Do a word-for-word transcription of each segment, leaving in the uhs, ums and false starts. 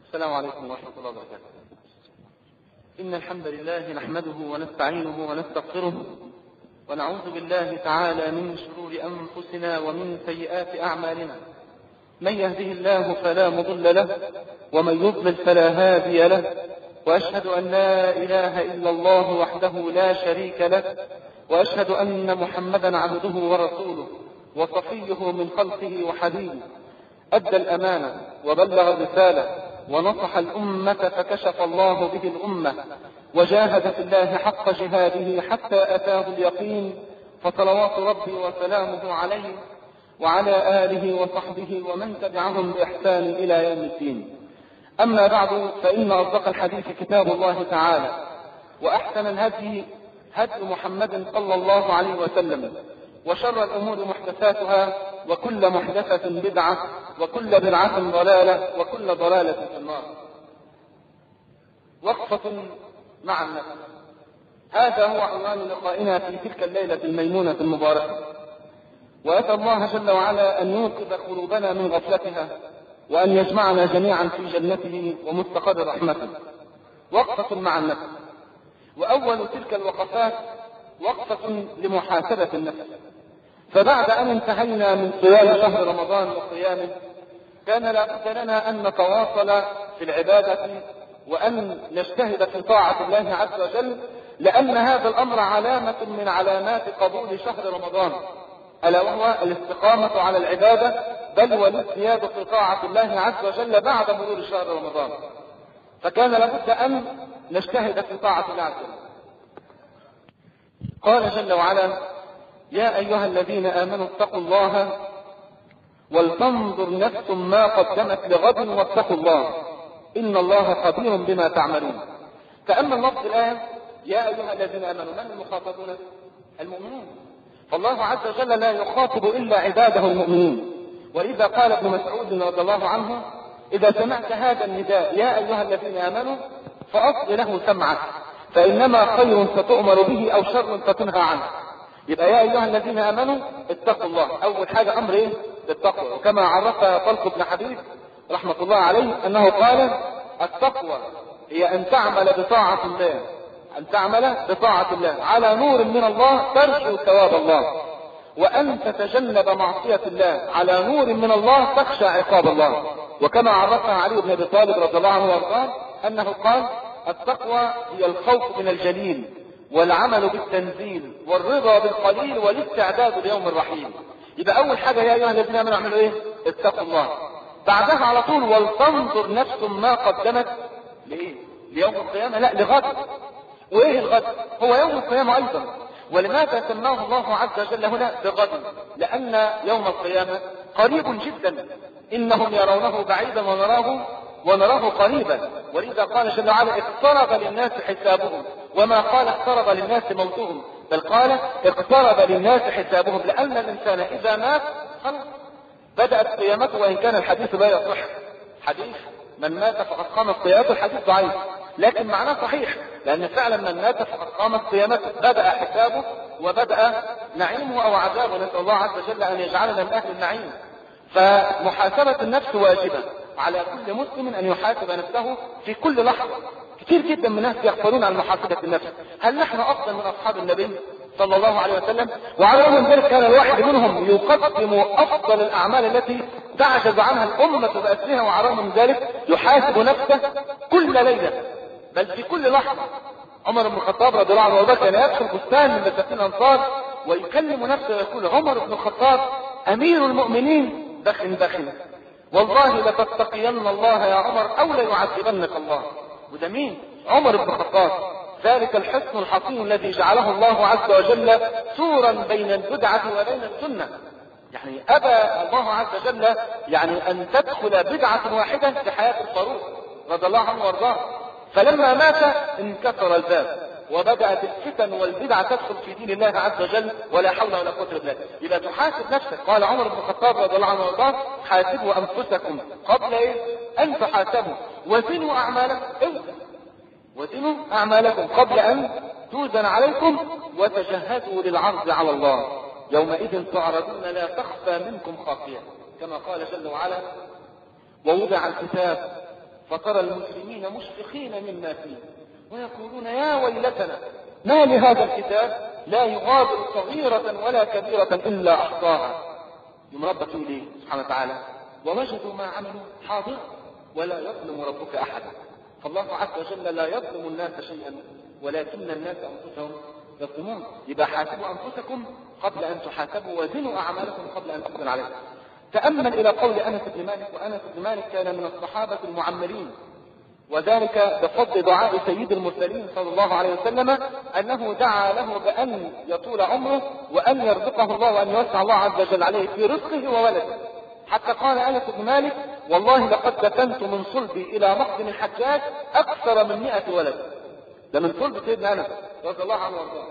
السلام عليكم ورحمة الله وبركاته. إن الحمد لله نحمده ونستعينه ونستغفره ونعوذ بالله تعالى من شرور أنفسنا ومن سيئات أعمالنا. من يهده الله فلا مضل له ومن يضلل فلا هادي له، وأشهد أن لا إله إلا الله وحده لا شريك له، وأشهد أن محمدا عبده ورسوله وصفيه من خلقه وحبيبه. أدى الأمانة وبلغ الرسالة ونصح الأمة فكشف الله به الأمة، وجاهد في الله حق جهاده حتى أتاه اليقين، فصلوات ربي وسلامه عليه وعلى آله وصحبه ومن تبعهم بإحسان إلى يوم الدين. أما بعد، فإن أصدق الحديث كتاب الله تعالى، وأحسن الهدي هدي محمد صلى الله عليه وسلم، وشر الأمور محدثاتها، وكل محدثة بدعة، وكل بدعة ضلالة، وكل ضلالة في النار. وقفة مع النفس، هذا هو عنوان لقائنا في تلك الليلة الميمونة المباركة، وأسأل الله جل وعلا أن يوقظ قلوبنا من غفلتها، وأن يجمعنا جميعا في جنته ومستقر رحمته. وقفة مع النفس، وأول تلك الوقفات وقفة لمحاسبة النفس. فبعد أن انتهينا من صيام شهر رمضان وصيامه، كان لا بد لنا أن نتواصل في العبادة وأن نجتهد في طاعة الله عز وجل، لأن هذا الأمر علامة من علامات قبول شهر رمضان، ألا وهو الاستقامة على العبادة، بل والازدياد في طاعة الله عز وجل بعد مرور شهر رمضان. فكان لابد أن نجتهد في طاعة الله عز وجل. قال جل وعلا: يا أيها الذين آمنوا اتقوا الله ولتنظر نفس ما قدمت لغد واتقوا الله إن الله خبير بما تعملون. فأما اللفظ الآن يا أيها الذين آمنوا، من المخاطبون؟ المؤمنون. فالله عز وجل لا يخاطب إلا عباده المؤمنين. ولذا قال ابن مسعود رضي الله عنه: إذا سمعت هذا النداء يا أيها الذين آمنوا فأصغ له سمعك، فإنما خير ستؤمر به أو شر ستنهى عنه. يبقى يا أيها الذين آمنوا اتقوا الله، أول حاجة أمر إيه؟ التقوى. وكما عرفها طلق بن حبيب رحمة الله عليه أنه قال: التقوى هي أن تعمل بطاعة الله، أن تعمل بطاعة الله على نور من الله ترجو ثواب الله، وأن تتجنب معصية الله على نور من الله تخشى عقاب الله. وكما عرفها علي بن أبي طالب رضي الله عنه وارضاه أنه قال: التقوى هي الخوف من الجليل، والعمل بالتنزيل، والرضا بالقليل، والاستعداد ليوم الرحيل. يبقى أول حاجة يا أيها الذين آمنوا اعملوا إيه؟ اتقوا الله. بعدها على طول ولتنظر نفس ما قدمت لإيه؟ ليوم القيامة؟ لا، لغد. وإيه الغد؟ هو يوم القيامة أيضا. ولماذا سماه الله عز وجل هنا بغد؟ لأن يوم القيامة قريب جدا، إنهم يرونه بعيدا ونراه ونراه قريبا. ولذا قال جل وعلا: اقترب للناس حسابهم، وما قال اقترب للناس موتهم، بل قال اقترب للناس حسابهم، لأن الإنسان إذا مات خلاص بدأت قيامته. وإن كان الحديث لا يصح، حديث من مات فقد قامت قيامته الحديث ضعيف، لكن معناه صحيح، لأن فعلا من مات فقد قامت قيامته، بدأ حسابه وبدأ نعيمه أو عذابه. نسأل الله عز وجل أن يجعلنا من أهل النعيم. فمحاسبة النفس واجبة على كل مسلم، أن يحاسب نفسه في كل لحظة. كثير جدا من الناس يغفلون عن محاسبة النفس. هل نحن أفضل من أصحاب النبي صلى الله عليه وسلم؟ وعلى رغم ذلك كان الواحد منهم يقدم أفضل الأعمال التي تعجز عنها الأمة بأسرها، وعلى رغم ذلك يحاسب نفسه كل ليلة، بل في كل لحظة. عمر بن الخطاب رضي الله عنه كان يدخل بستان من بساتين الأنصار ويكلم نفسه ويقول: عمر بن الخطاب أمير المؤمنين بخن بخن، والله لتتقين الله يا عمر أو ليعذبنك الله. وده مين؟ عمر بن الخطاب، ذلك الحصن الحصين الذي جعله الله عز وجل سورا بين البدعة وبين السنة. يعني أبى الله عز وجل يعني أن تدخل بدعة واحدة في حياة الفاروق رضي الله عنه وارضاه. فلما مات انكسر الباب، وبدأت الفتن والبدع تدخل في دين الله عز وجل، ولا حول ولا قوة الا بالله. يبقى تحاسب نفسك. قال عمر بن الخطاب رضي الله عنه وارضاه: حاسبوا انفسكم قبل ايه؟ ان تحاسبوا، وزنوا اعمالكم، وزنوا اعمالكم قبل ان توزن عليكم، وتجهزوا للعرض على الله يومئذ تعرضون لا تخفى منكم خافية، كما قال جل وعلا: ووضع الكتاب فترى المسلمين مشفقين مما فيه ويقولون يا ويلتنا ما لهذا الكتاب لا يغادر صغيرة ولا كبيرة إلا أحصاها. يوم ربك يقول إيه سبحانه وتعالى ووجدوا ما عملوا حاضر ولا يظلم ربك أحدا. فالله عز وجل لا يظلم الناس شيئا ولكن الناس أنفسهم يظلمون. يبقى حاسبوا أنفسكم قبل أن تحاسبوا وزنوا أعمالكم قبل أن تقبل عليكم. تأمل إلى قول أنس بن مالك، وأنس بن مالك كان من الصحابة المعمرين، وذلك بفضل دعاء سيد المرسلين صلى الله عليه وسلم أنه دعا له بأن يطول عمره وأن يرزقه الله وأن يوسع الله عز وجل عليه في رزقه وولده. حتى قال أنس بن مالك والله لقد دفنت من صلبي إلى مقدم الحجاج أكثر من مئة ولد. ده من صلب سيدنا أنس رضي الله عنه وارضاه.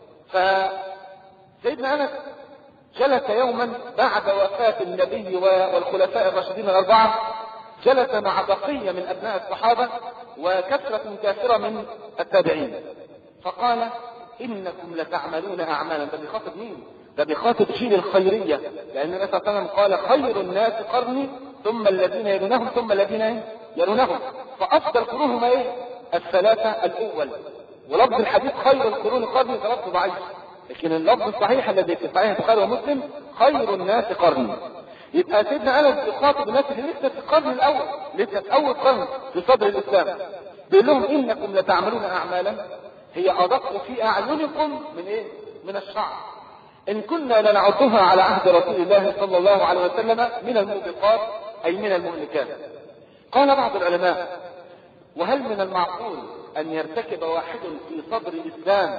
فسيدنا أنس جلس يوما بعد وفاة النبي والخلفاء الراشدين الأربعة، جلس مع بقية من أبناء الصحابة وكثرة كافرة من التابعين، فقال إنكم لتعملون أعمالا. ده بيخاطب مين؟ ده بيخاطب جيل الخيرية، لأن النبي صلى الله عليه وسلم قال خير الناس قرني ثم الذين يلونهم ثم الذين يلونهم، فأفضل قرونهم ايه؟ الثلاثة الأول. ولفظ الحديث خير القرون قرني ده لفظ ضعيف، لكن اللفظ الصحيح الذي في صحيح البخاري ومسلم خير الناس قرني. يبقى سيدنا أنس بيخاطب الناس اللي لسه في القرن الأول، لسه في أول قرن في صدر الإسلام، بيقول لهم إنكم لتعملون أعمالا هي أدق في أعينكم من إيه؟ من الشعر، إن كنا لنعدها على عهد رسول الله صلى الله عليه وسلم من الموبقات أي من المهلكات. قال بعض العلماء وهل من المعقول أن يرتكب واحد في صدر الإسلام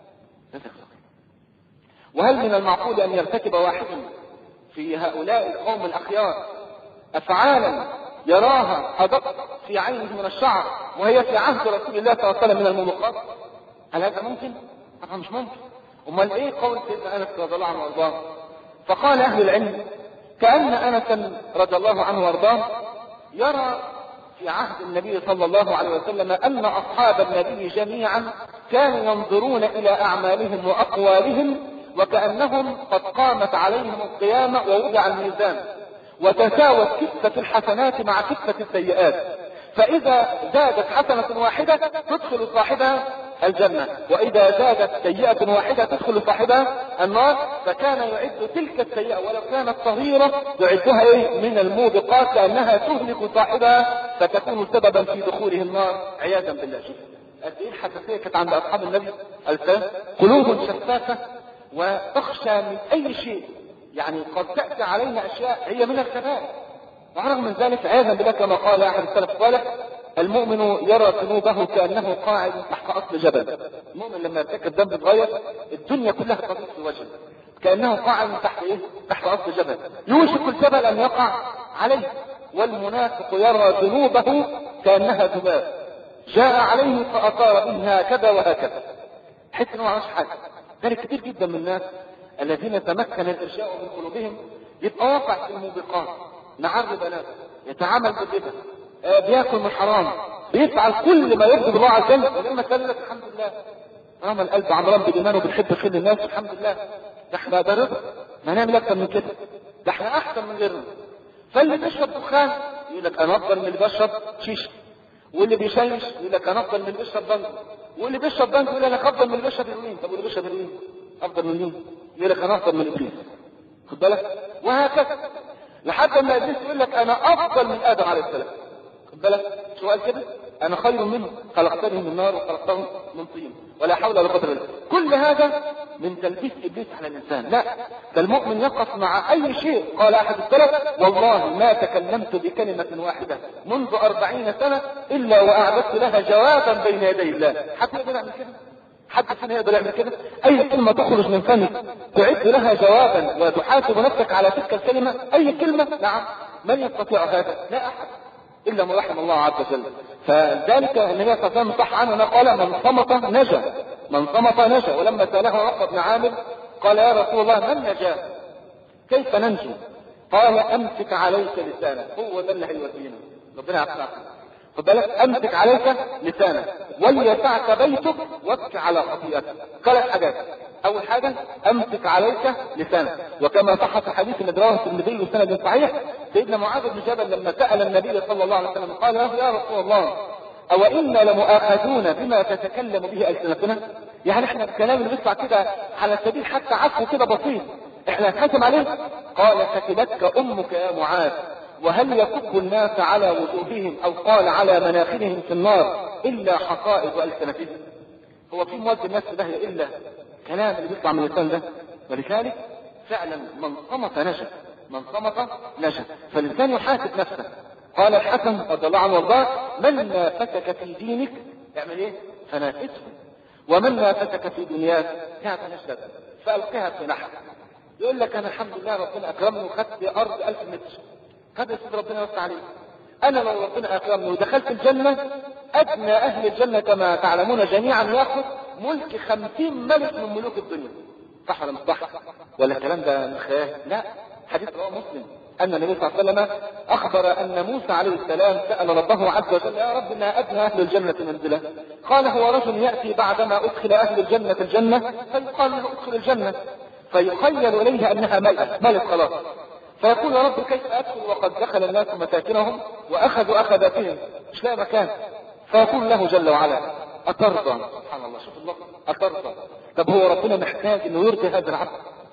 وهل من المعقول أن يرتكب واحد في هؤلاء القوم الأخيار أفعالا يراها أدق في عينه من الشعر وهي في عهد رسول الله صلى الله عليه وسلم من الموبقات؟ هل هذا ممكن؟ طبعا مش ممكن. امال ايه قول سيدنا انس رضي الله عنه وارضاه؟ فقال اهل العلم كأن انسا رضي الله عنه وارضاه يرى في عهد النبي صلى الله عليه وسلم ان اصحاب النبي جميعا كانوا ينظرون الى اعمالهم واقوالهم وكأنهم قد قامت عليهم القيامة ووضع الميزان وتساوت كفة الحسنات مع كفة السيئات، فإذا زادت حسنة واحدة تدخل صاحبها الجنة وإذا زادت سيئة واحدة تدخل صاحبها النار، فكان يعد تلك السيئة ولو كانت صغيرة يعدها إيه؟ من الموبقات كأنها تهلك صاحبها فتكون سببا في دخوله النار عياذا بالله. قد إيه الحساسية كانت عند أصحاب النبي السلام، قلوب شفافة وتخشى من أي شيء، يعني قد تأتي علينا أشياء هي من الكبائر، ورغم من ذلك عياذا بالله كما قال أحد السلف الصالح المؤمن يرى ذنوبه كأنه قاعد تحت أصل جبل. المؤمن لما يرتكب ذنب صغير الدنيا كلها تضيق في وجهه كأنه قاعد تحت إيه؟ تحت أصل جبل يوشك الجبل أن يقع عليه. والمنافق يرى ذنوبه كأنها ذباب جاء عليه فأطار به هكذا وهكذا، حس إنه ما عملش حاجة. ذلك كتير جدا من الناس الذين تمكن الإرجاء من قلوبهم يبقى واقع في الموبقات، نعر بنات، يتعامل بالربا، آه بياكل من حرام، بيفعل كل ما يرضي الله عز وجل، ولما قال لك الحمد لله رغم القلب عمران بالإيمان وبنحب خير الناس الحمد لله، ده احنا ده رضا، ما نعمل أكثر من كده، ده احنا أحسن من غيرنا. فاللي بيشرب دخان يقول لك أنا أفضل من اللي بيشرب شيشة، واللي بيشيش يقول لك أنا أفضل من اللي بيشرب بنج، واللي بيشرب بنج يقول لك أفضل من اللي بيشرب هيروين. طب واللي بيشرب هيروين أفضل من مين؟ يقول لك أنا أفضل من إبليس. خد بالك؟ وهكذا لحد ما إبليس يقول لك أنا أفضل من آدم عليه السلام. خد بالك؟ شو قال كده؟ أنا خير منه، خلقتني من نار وخلقته من طين ولا حول ولا قوة إلا بالله. كل هذا من تلبيس إبليس على الإنسان. لا، ده المؤمن يقف مع أي شيء. قال أحد السلف والله ما تكلمت بكلمة واحدة منذ أربعين سنة إلا وأعددت لها جوابا بين يدي الله. حد يقدر يعمل كده؟ حد فينا يقدر يعمل كده؟ أي كلمة تخرج من فمك تعد لها جوابا وتحاسب نفسك على تلك الكلمة؟ أي كلمة؟ نعم، من يستطيع هذا؟ لا أحد إلا من رحم الله عز وجل. فذلك النبي صلى الله عليه وسلم صح عنه قال من صمت نجا، من صمت نجا. ولما سأله عقبة بن عامر قال يا رسول الله من نجا؟ كيف ننجو؟ قال أمسك عليك لسانك، هو ده اللي هيودينا. ربنا يعطينا. خد بالك، أمسك عليك لسانك. وليسعك بيتك وابك على خطيئتك. ثلاث حاجات. اول حاجه امسك عليك لسانك، وكما صح في حديث الذي رواه الترمذي بسند صحيح سيدنا معاذ بن جبل لما سال النبي صلى الله عليه وسلم قال له يا رسول الله او انا لمؤاخذون بما تتكلم به السنتنا؟ يعني احنا الكلام اللي بيطلع كده على سبيل حتى عفو كده بسيط احنا هنحاسب عليه؟ قال ثكلتك امك يا معاذ، وهل يكب الناس على وجوههم او قال على مناخرهم في النار الا حصائد السنتهم؟ هو في مواد الناس ده الا كلام اللي بيطلع من اللسان ده؟ ولذلك فعلا من صمت نجا، من صمت نجا. فالانسان يحاسب نفسه. قال الحسن رضي الله عنه وارضاه من نافسك في دينك اعمل ايه؟ فنافسه، ومن نافسك في دنياك فنشدك فالقها في نحر. يقول لك انا الحمد لله ربنا اكرمني وخدت ارض ألف متر، خد يا سيدي ربنا يوسع عليه. انا لو ربنا اكرمني ودخلت الجنه ادنى اهل الجنه كما تعلمون جميعا ياخذ ملك خمسين ملك من ملوك الدنيا. صح ولا مش صح؟ ولا الكلام ده من خيال؟ لا، حديث رواه مسلم ان النبي صلى الله عليه وسلم اخبر ان موسى عليه السلام سال ربه عز وجل يا رب ما ادنى اهل الجنه منزله؟ قال هو رجل ياتي بعدما ادخل اهل الجنه الجنه فيقال له ادخل الجنه، فيخيل اليه انها ملأ ملك خلاص، فيقول يا رب كيف ادخل وقد دخل الناس مساكنهم واخذوا اخذاتهم مش لاقي مكان؟ فيقول له جل وعلا اترضى؟ سبحان الله، شوف الله، اترضى؟ طب هو ربنا محتاج انه يرضي هذا العبد؟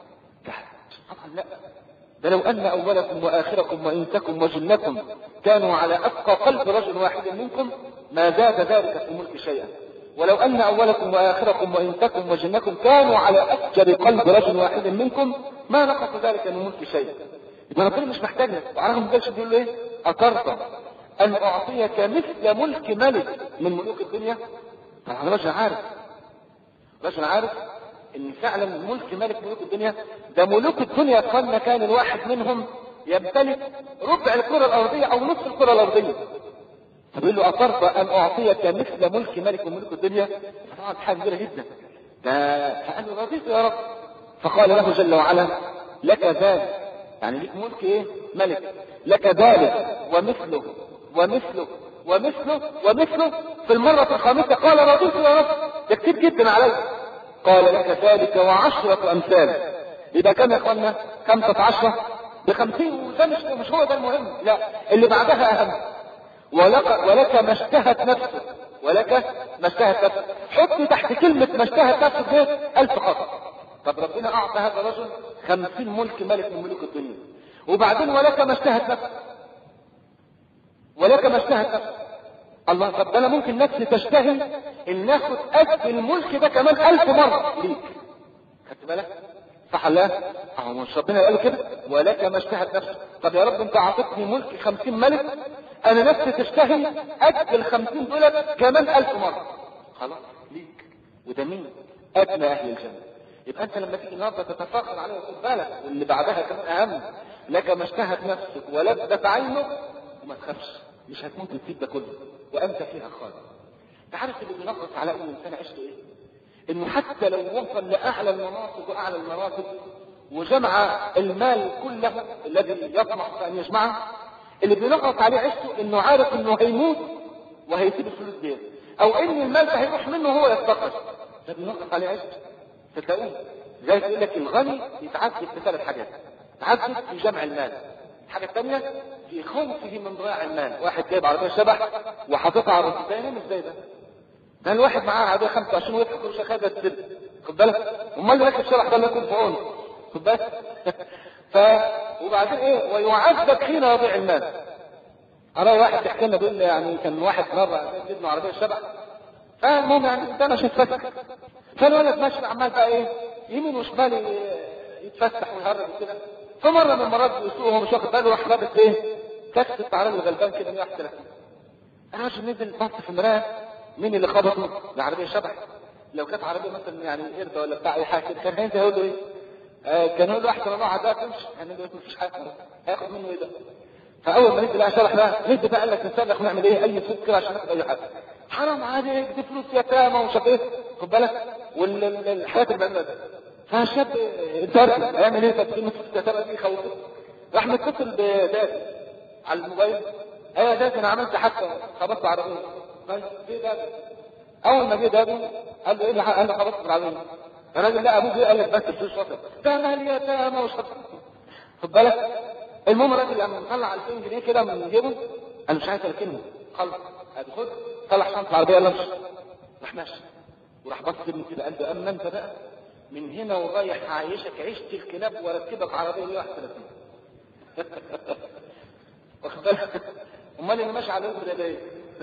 طبعا لا. ده لو ان اولكم واخركم وانسكم وجنكم كانوا على اتقى قلب رجل واحد منكم ما زاد ذلك في الملك شيئا، ولو ان اولكم واخركم وانسكم وجنكم كانوا على افجر قلب رجل واحد منكم ما نقص ذلك من الملك شيئا. يبقى ربنا مش محتاج لك. وعلى ما قالش بيقول له ايه؟ اترضى ان اعطيك مثل ملك ملك من ملوك الدنيا؟ طبعا رجل عارف، رجل عارف ان فعلا ملك ملك ملوك الدنيا ده ملوك الدنيا كان كان الواحد منهم يمتلك ربع الكره الارضيه او نصف الكره الارضيه. فبيقول له اترضى ان اعطيك مثل ملك ملك من ملوك الدنيا؟ طبعا حاجه كبيره جدا. ده فقال له رضيت يا رب. فقال له جل وعلا لك ذلك، يعني ليك ملك ايه؟ ملك، لك ذلك ومثله ومثله ومثله ومثله في المرة الخامسة. قال رضيت يا رب، ده كتير جدا علي. قال لك ذلك وعشرة امثال. يبقى كم يا اخوانا؟ خمسة عشرة بخمسين. وده مش مش هو ده المهم، لا اللي بعدها اهم. ولك ولك ما اشتهت نفسك، ولك ما اشتهت نفسك. حط تحت كلمة ما اشتهت نفسك دي ألف خط. طب ربنا اعطى هذا الرجل خمسين ملك ملك من ملوك الدنيا، وبعدين ولك ما اشتهت نفسك، ولك ما اشتهت نفسك. الله، طب انا ممكن نفسي تشتهي ان ناخد قد الملك ده كمان ألف مرة ليك. خدت بالك؟ صح الله؟ اهو مش ربنا قال كده ولك ما اشتهت نفسك. طب يا رب انت اعطيتني ملك خمسين ملك، انا نفسي تشتهي قد الخمسين دول كمان ألف مرة. خلاص ليك. وده مين؟ ادنى اهل الجنة. يبقى انت لما تيجي النهارده تتفاخر عليه وخد بالك، واللي بعدها كمان اهم، لك ما اشتهت نفسك ولذت عينك، وما تخافش مش هتموت وتسيب ده كله وانت فيها خالد. انت عارف اللي بينقص على ان الانسان عشته ايه؟ انه حتى لو وصل لاعلى المناصب واعلى المراتب وجمع المال كله الذي يطمح ان يجمعه، اللي بينقص عليه عشته انه عارف انه هيموت وهيسيب الفلوس دي، او ان المال ده هيروح منه وهو يفتقر. ده بينقص عليه عشته. تلاقيه زي يقول لك الغني يتعذب في ثلاث حاجات. يتعذب في جمع المال، الحاجه الثانيه في خوفه من ضياع المال. واحد جايب عربيه شبح وحاططها على الرصيف، ازاي ده؟ ده الواحد معاه عربيه خمسة وعشرين ويضحك كل شيء خدها السر، خد بالك؟ امال اللي راكب شبح ده اللي يكون في عونه، خد بالك؟ ف وبعدين ايه؟ ويعذب حين يضيع المال. انا واحد يحكي لنا بيقول يعني كان واحد مره ابنه عربيه شبح، فالمهم يعني ده مش يتفسح، فالولد ماشي عمال بقى ايه يمين وشمال يتفسح ويهرب كده. فمره من المرات بيسوق وهو مش واخد باله راح رابط ايه؟ كشف الطعران الغلبان كده مية وواحد وثلاثين. انا مش نزل بص في المرايه، مين اللي خبطه؟ العربيه شبح. لو كانت عربيه مثلا يعني قرده ولا بتاع اي حاجه كده كان هينزل يقول له ايه؟ آه كان يقول له احسن الله عداك تمشي، يعني ما فيش حاجه هياخد منه ايه ده؟ فاول ما نزل لقى شبح بقى نزل بقى قال لك نسرح ونعمل ايه؟ اي صوت كده عشان ناخد اي حاجه. حرام عليك دي فلوس يتامى ومش عارف ايه، خد بالك؟ والحاجات اللي بيعملها ده. فالشاب اتضرب هيعمل ايه؟ تدخين فلوس يتامى دي يخوفه. راح متصل بدادي على الموبايل، ايوه دادي انا عملت حادثه خبطت عربيه. طيب ايه ده؟ اول ما جه دابه قال له ايه اللي قال له خلاص العظيم. الراجل لا ابوه جه قال لك بس الفلوس وصلت ده مال يتامى وشطر. خد بالك. المهم الراجل لما طلع ألفين جنيه كده من جيبه انا مش عايز اركنهم خلص خد طلع شنطه العربيه يلا امشي. راح ماشي وراح بص ابني كده قال له اما انت بقى من هنا ورايح هعيشك عيشه الكلاب واركبك عربيه مية وواحد وثلاثين. واخد بالك. امال اللي ماشي على الرجل ده ايه؟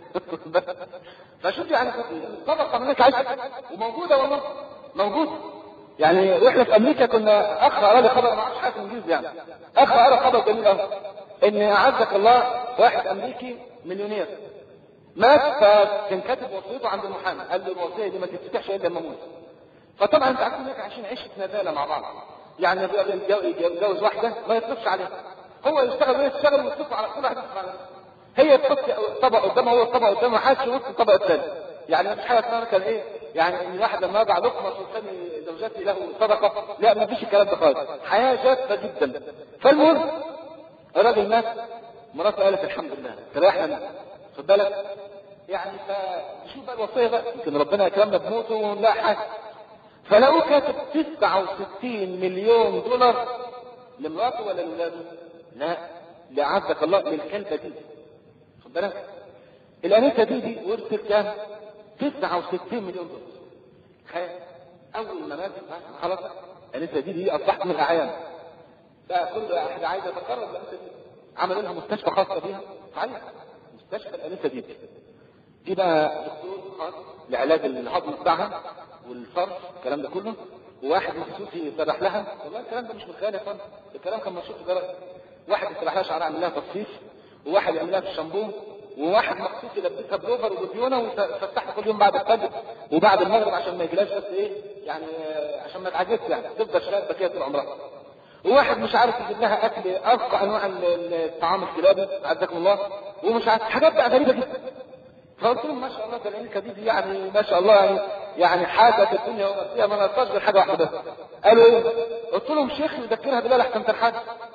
فشوف يعني طبقه منك عايشه وموجوده والله موجوده. يعني واحنا في امريكا كنا اخ قرا لي خبر ما اعرفش حاجه انجليزي يعني اخ قرا خبر جميل قوي ان اعزك الله واحد امريكي مليونير مات فكان كاتب وصيته عند المحامي قال له الوصيه دي ما تتفتحش الا لما اموت. فطبعا انت عارف انك عشان عيشه ندالة مع بعض يعني يتجوز واحده ما يصرفش عليها هو يشتغل وهي تشتغل ويصرف على كل واحد يصرف على نفسه. هي تحط طبق قدامه هو الطبق قدامه حاسس وسط الطبق الثاني يعني مش حاجه اسمها كان ايه يعني ان واحد لما يضع لقمه والثاني زوجتي له صدقه لا ما فيش الكلام ده خالص حياه جافه جدا. فالمهم الراجل مات مراته قالت الحمد لله تريحنا خد بالك يعني فشوف بقى الوصيه بقى يمكن ربنا يكرمنا بموته ونلاقي حاجه. فلقوا كاتب تسعة وستين مليون دولار لمراته ولا لاولاده؟ لا لعزك الله للكلبه دي خد بالك. الانسه دي دي ورثت كام؟ تسعة وستين مليون دولار. اول ما مات خلاص الانسه دي دي اصبحت من الاعيان بقى كل واحد عايز يتقرب الانسه دي عملوا لها مستشفى خاصه بيها صحيح مستشفى الانسه دي دي, دي بقى دكتور خاص لعلاج الهضم بتاعها والصرف الكلام ده كله وواحد مخصوص يسرح لها والله الكلام ده مش من خيال يا فندم الكلام كان مشهور في درجه واحد يسرح لها شعرها يعمل لها تصفيف وواحد يعمل لها في الشامبو وواحد مخصوص يلبسها بلوفر وبديونه ويفتحها كل يوم بعد الفجر وبعد المغرب عشان ما يجيلاش بس ايه يعني عشان ما تعجزش يعني تفضل شابه كده طول عمرها. وواحد مش عارف يجيب لها اكل ارقى انواع الطعام الكلابي عزكم الله ومش عارف حاجات بقى غريبه جدا. فقلت لهم ما شاء الله ده العلكه دي يعني ما شاء الله يعني يعني حاجه في الدنيا وما فيها ما نقصش غير حاجه واحده بس. قالوا ايه؟ قلت لهم شيخ يذكرها بالله لحسن ترحل.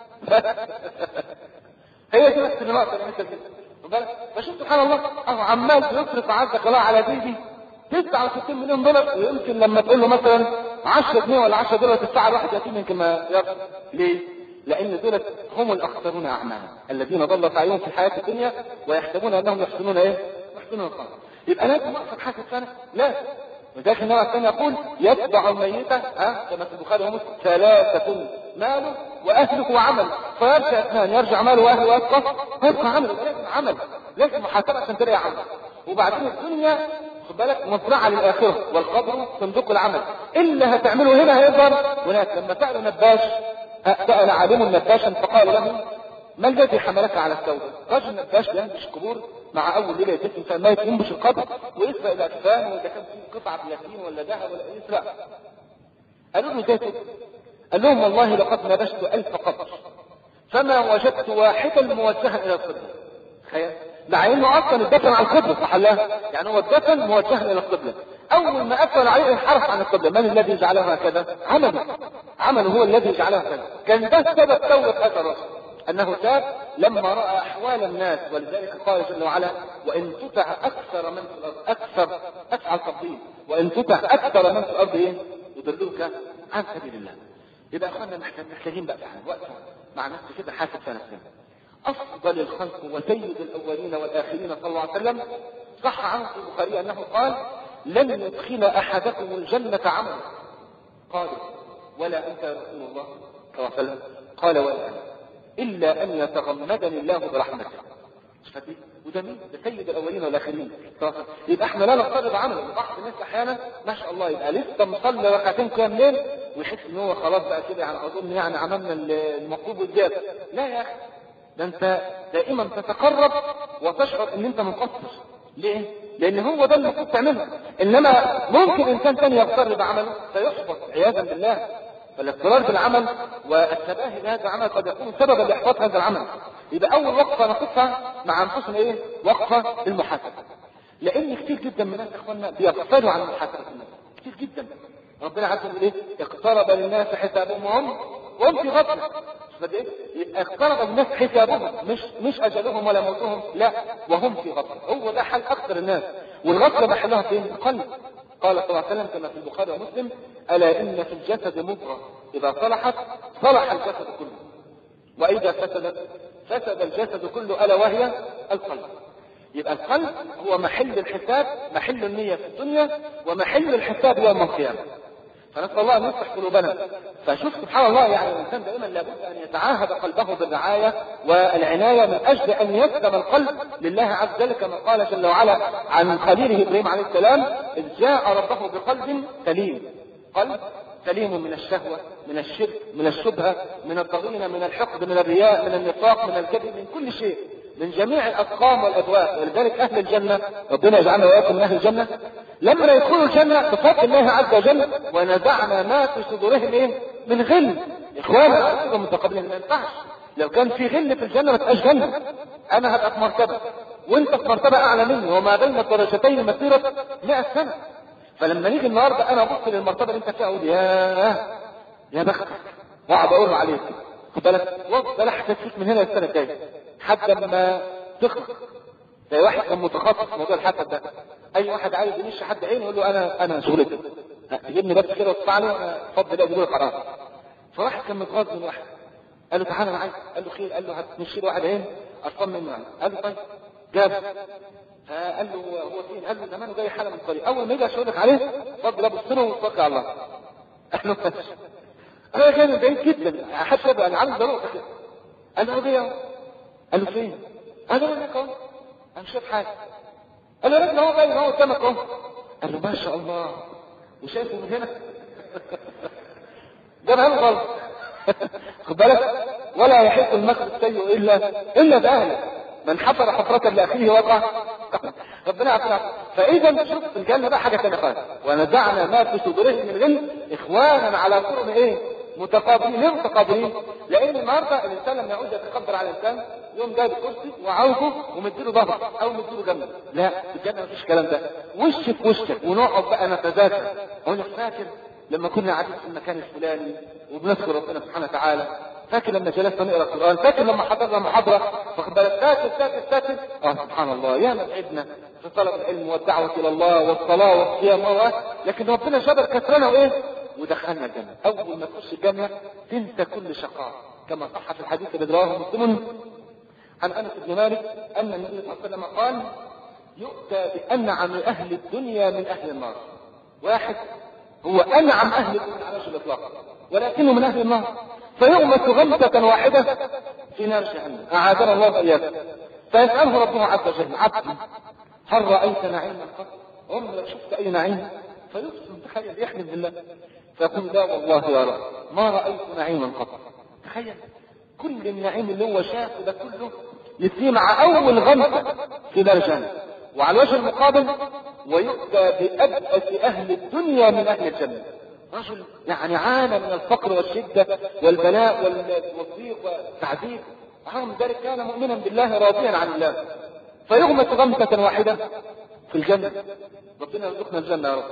هي دي بس اللي ناقصه العلكه دي. فشوف سبحان الله اهو عمال يصرف عزك الله على دي دي تسعة وستين مليون دولار ويمكن لما تقول له مثلا عشرة جنيه ولا عشرة دولار تدفع الواحد يتيم يمكن ما يرضى. ليه؟ لان دول هم الاخسرون اعمالا الذين ضل سعيهم في الحياه الدنيا ويحسبون انهم يحسنون ايه؟ يحسنون الخلق. يبقى لازم نقصد حاجه ثانيه لا ولذلك النبي عليه الصلاه يقول يتبع الميت ها كما في البخاري ومسلم ثلاثه ماله واهله وعمله فيرجع اثنان يرجع ماله واهله ويبقى يبقى عمله لازم عمل لازم محاسبه عشان تلاقي عمل. وبعدين الدنيا خد بالك مزرعه للاخره والقبر صندوق العمل الا هتعمله هنا هيظهر هناك. لما سالوا نباش سال عالم نباشا فقال له ما الذي حملك على السوداء؟ رجل نباش بينبش القبور مع اول ليله يتم فما ينبش القبر ويسرق الاكفان واذا كان في قطعه بلاتين ولا ذهب ولا يسرق. قالوا له ازاي؟ قال لهم والله لقد نبشت الف قبر فما وجدت واحدا موجها الى القبله. تخيل مع انه اصلا الدفن على القبله صح لا يعني هو الدفن موجها الى القبله اول ما اكل عليه انحرف عن القبله. من الذي جعله هكذا؟ عمله عمله هو الذي جعله هكذا. كان ده سبب توبه هذا الرجل انه تاب لما راى احوال الناس. ولذلك قال جل وعلا وان تطع اكثر من في الارض اكثر افعل تفضيل وان تطع اكثر من في الارض ايه يضلوك عن سبيل الله. يبقى اخوانا محتاجين بقى فعلا وقت مع نفسي كده حاسب في نفسنا. افضل الخلق وسيد الاولين والاخرين صلى الله عليه وسلم صح عنه في البخاري انه قال لن يدخل احدكم الجنه عمله. قال ولا انت يا رسول الله صلى الله عليه وسلم؟ قال ولا انا الا ان يتغمدني الله برحمته. وده مين؟ ده سيد الاولين والاخرين. يبقى احنا لا نفترض عمله. بعض الناس احيانا ما شاء الله يبقى لسه مصلي ركعتين قيام ليل ويحس ان هو خلاص بقى كده يعني اظن يعني عملنا المطلوب والجاد. لا يا اخي ده انت دائما تتقرب وتشعر ان انت مقصر. ليه؟ لان هو ده اللي المفروض تعمله. انما ممكن انسان ثاني يغتر بعمله فيحبط عياذا بالله. فالاضطرار بالعمل والتباهي بهذا العمل قد يكون سببا لاحباط هذا العمل. يبقى اول وقفه نقفها مع انفسنا ايه؟ وقفه المحاسبه. لان كتير جدا من الناس اخواننا بيغفلوا عن محاسبه الناس كتير جدا. ربنا عز وجل ايه؟ اقترب للناس حسابهم وهم وهم في غفله. يبقى اقترب الناس حسابهم مش مش اجلهم ولا موتهم لا وهم في غفله. هو ده حال اكثر الناس. والغفلة محلها فين؟ القلب. قال صلى الله عليه وسلم كما في البخاري ومسلم: ألا إن في الجسد مضغة إذا صلحت صلح الجسد كله، وإذا فسدت فسد الجسد كله، ألا وهي القلب. يبقى القلب هو محل الحساب، محل النية في الدنيا، ومحل الحساب يوم القيامة. فنسأل الله أن يصلح قلوبنا. فشوف سبحان الله، يعني الإنسان دائما لابد أن يتعاهد قلبه بالرعاية والعناية من أجل أن يسلم القلب لله عز وجل، كما قال جل وعلا عن خليله إبراهيم عليه السلام: إذ جاء ربه بقلب سليم. قلب سليم من الشهوة، من الشرك، من الشبهة، من الضغينة، من الحقد، من الرياء، من النفاق، من الكذب، من كل شيء، من جميع الأسقام والأدواء. ولذلك أهل الجنة، ربنا يجعلنا وإياكم من أهل الجنة، لما يدخلوا الجنة بفضل الله عز وجل: ونزعنا ما في صدورهم إيه؟ من غل. إخوانا أصدقوا متقابلين، ما ينفعش لو كان في غل في الجنة ما تبقاش جنة. أنا هبقى في مرتبة وأنت في مرتبة أعلى مني، وما بين الدرجتين مسيرة مئة سنة. فلما نيجي النهارده أنا أبص للمرتبة اللي أنت فيها أقول: يا يا بختك، وأقعد أقول عليك خد بالك، وأفضل أحكي فيك من هنا للسنة الجاية حتى لما تخلص. زي واحد كان متخصص في موضوع الحسد ده، اي واحد عايز يمشي حد عينه يقول له: انا انا شغلتي تجيبني بس كده وتدفع لي وانا اتفضل اجيب له قرار. فواحد كان متغاظ من واحد، قال له: تعالى انا عايز. قال له: خير. قال له: هتمشي له واحد عين ارقام منه يعني. قال له: طيب. جاب. فقال له: هو فين؟ قال له: زمانه جاي حاله من الطريق، اول ما يجي اشاور لك عليه اتفضل ابص له وتوكل على الله. قال له: ماشي. انا كان بعيد جدا، حتى انا عامل ضروره كده. قال له: جاي. قال له: فين؟ قال له: انا كده انا مش شايف حاجه. قال له: راجل هو باين هو قدامك اهو. قال له: ما شاء الله، وشايفه من هنا. جابها له غلط. خد بالك، ولا يحق المكر السيء الا الا باهله، من حفر حفرة لاخيه وقع. ربنا يعافينا. فاذا شوف في الجنه بقى حاجه ثانيه خالص: ونزعنا ما في صدورهم من غل اخوانا على سرر ايه؟ متقابلين. ليه متقابلين؟ لان النهارده الانسان لما يعود يتقدر على الانسان يوم جايب الكرسي وعاوزه ومديله ظهر او مديله جنبه. لا، في الجنه مفيش الكلام ده، وش في وشك، ونقعد بقى نتذاكر. اقول لك: فاكر لما كنا قاعدين في المكان الفلاني وبنذكر ربنا سبحانه وتعالى؟ فاكر لما جلسنا نقرا القران؟ فاكر لما حضرنا محاضره؟ واخد بالك؟ فاكر فاكر فاكر اه سبحان الله، يا ما تعبنا في طلب العلم والدعوه الى الله والصلاه والصيام و لكن ربنا جبر كسرنا وايه؟ ودخلنا الجنه. اول ما تخش الجنه تنسى كل شقاء، كما صح في الحديث الذي رواه مسلم عن انس بن مالك ان النبي صلى الله عليه وسلم قال: يؤتى بانعم اهل الدنيا من اهل النار. واحد هو انعم اهل الدنيا على وجه الاطلاق ولكنه من اهل النار، فيغمس غمسه واحده في نار جهنم، اعاذنا الله واياكم. فيساله ربه عز وجل: عبدي هل رايت نعيما قط؟ عمرك شفت اي نعيم؟ فيقسم، تخيل، يحلف بالله، فيقول: لا والله يا رب ما رايت نعيما قط. تخيل كل النعيم اللي هو شافه ده كله يسير مع اول غمسه في نار جهنم. وعلى الوجه المقابل: ويؤتى بأبأس اهل الدنيا من اهل الجنه. رجل يعني عانى من الفقر والشده والبلاء والضيق والتعذيب، رغم ذلك كان مؤمنا بالله راضيا عن الله. فيغمس غمسه واحده في الجنه. ربنا يرزقنا الجنه يا رب.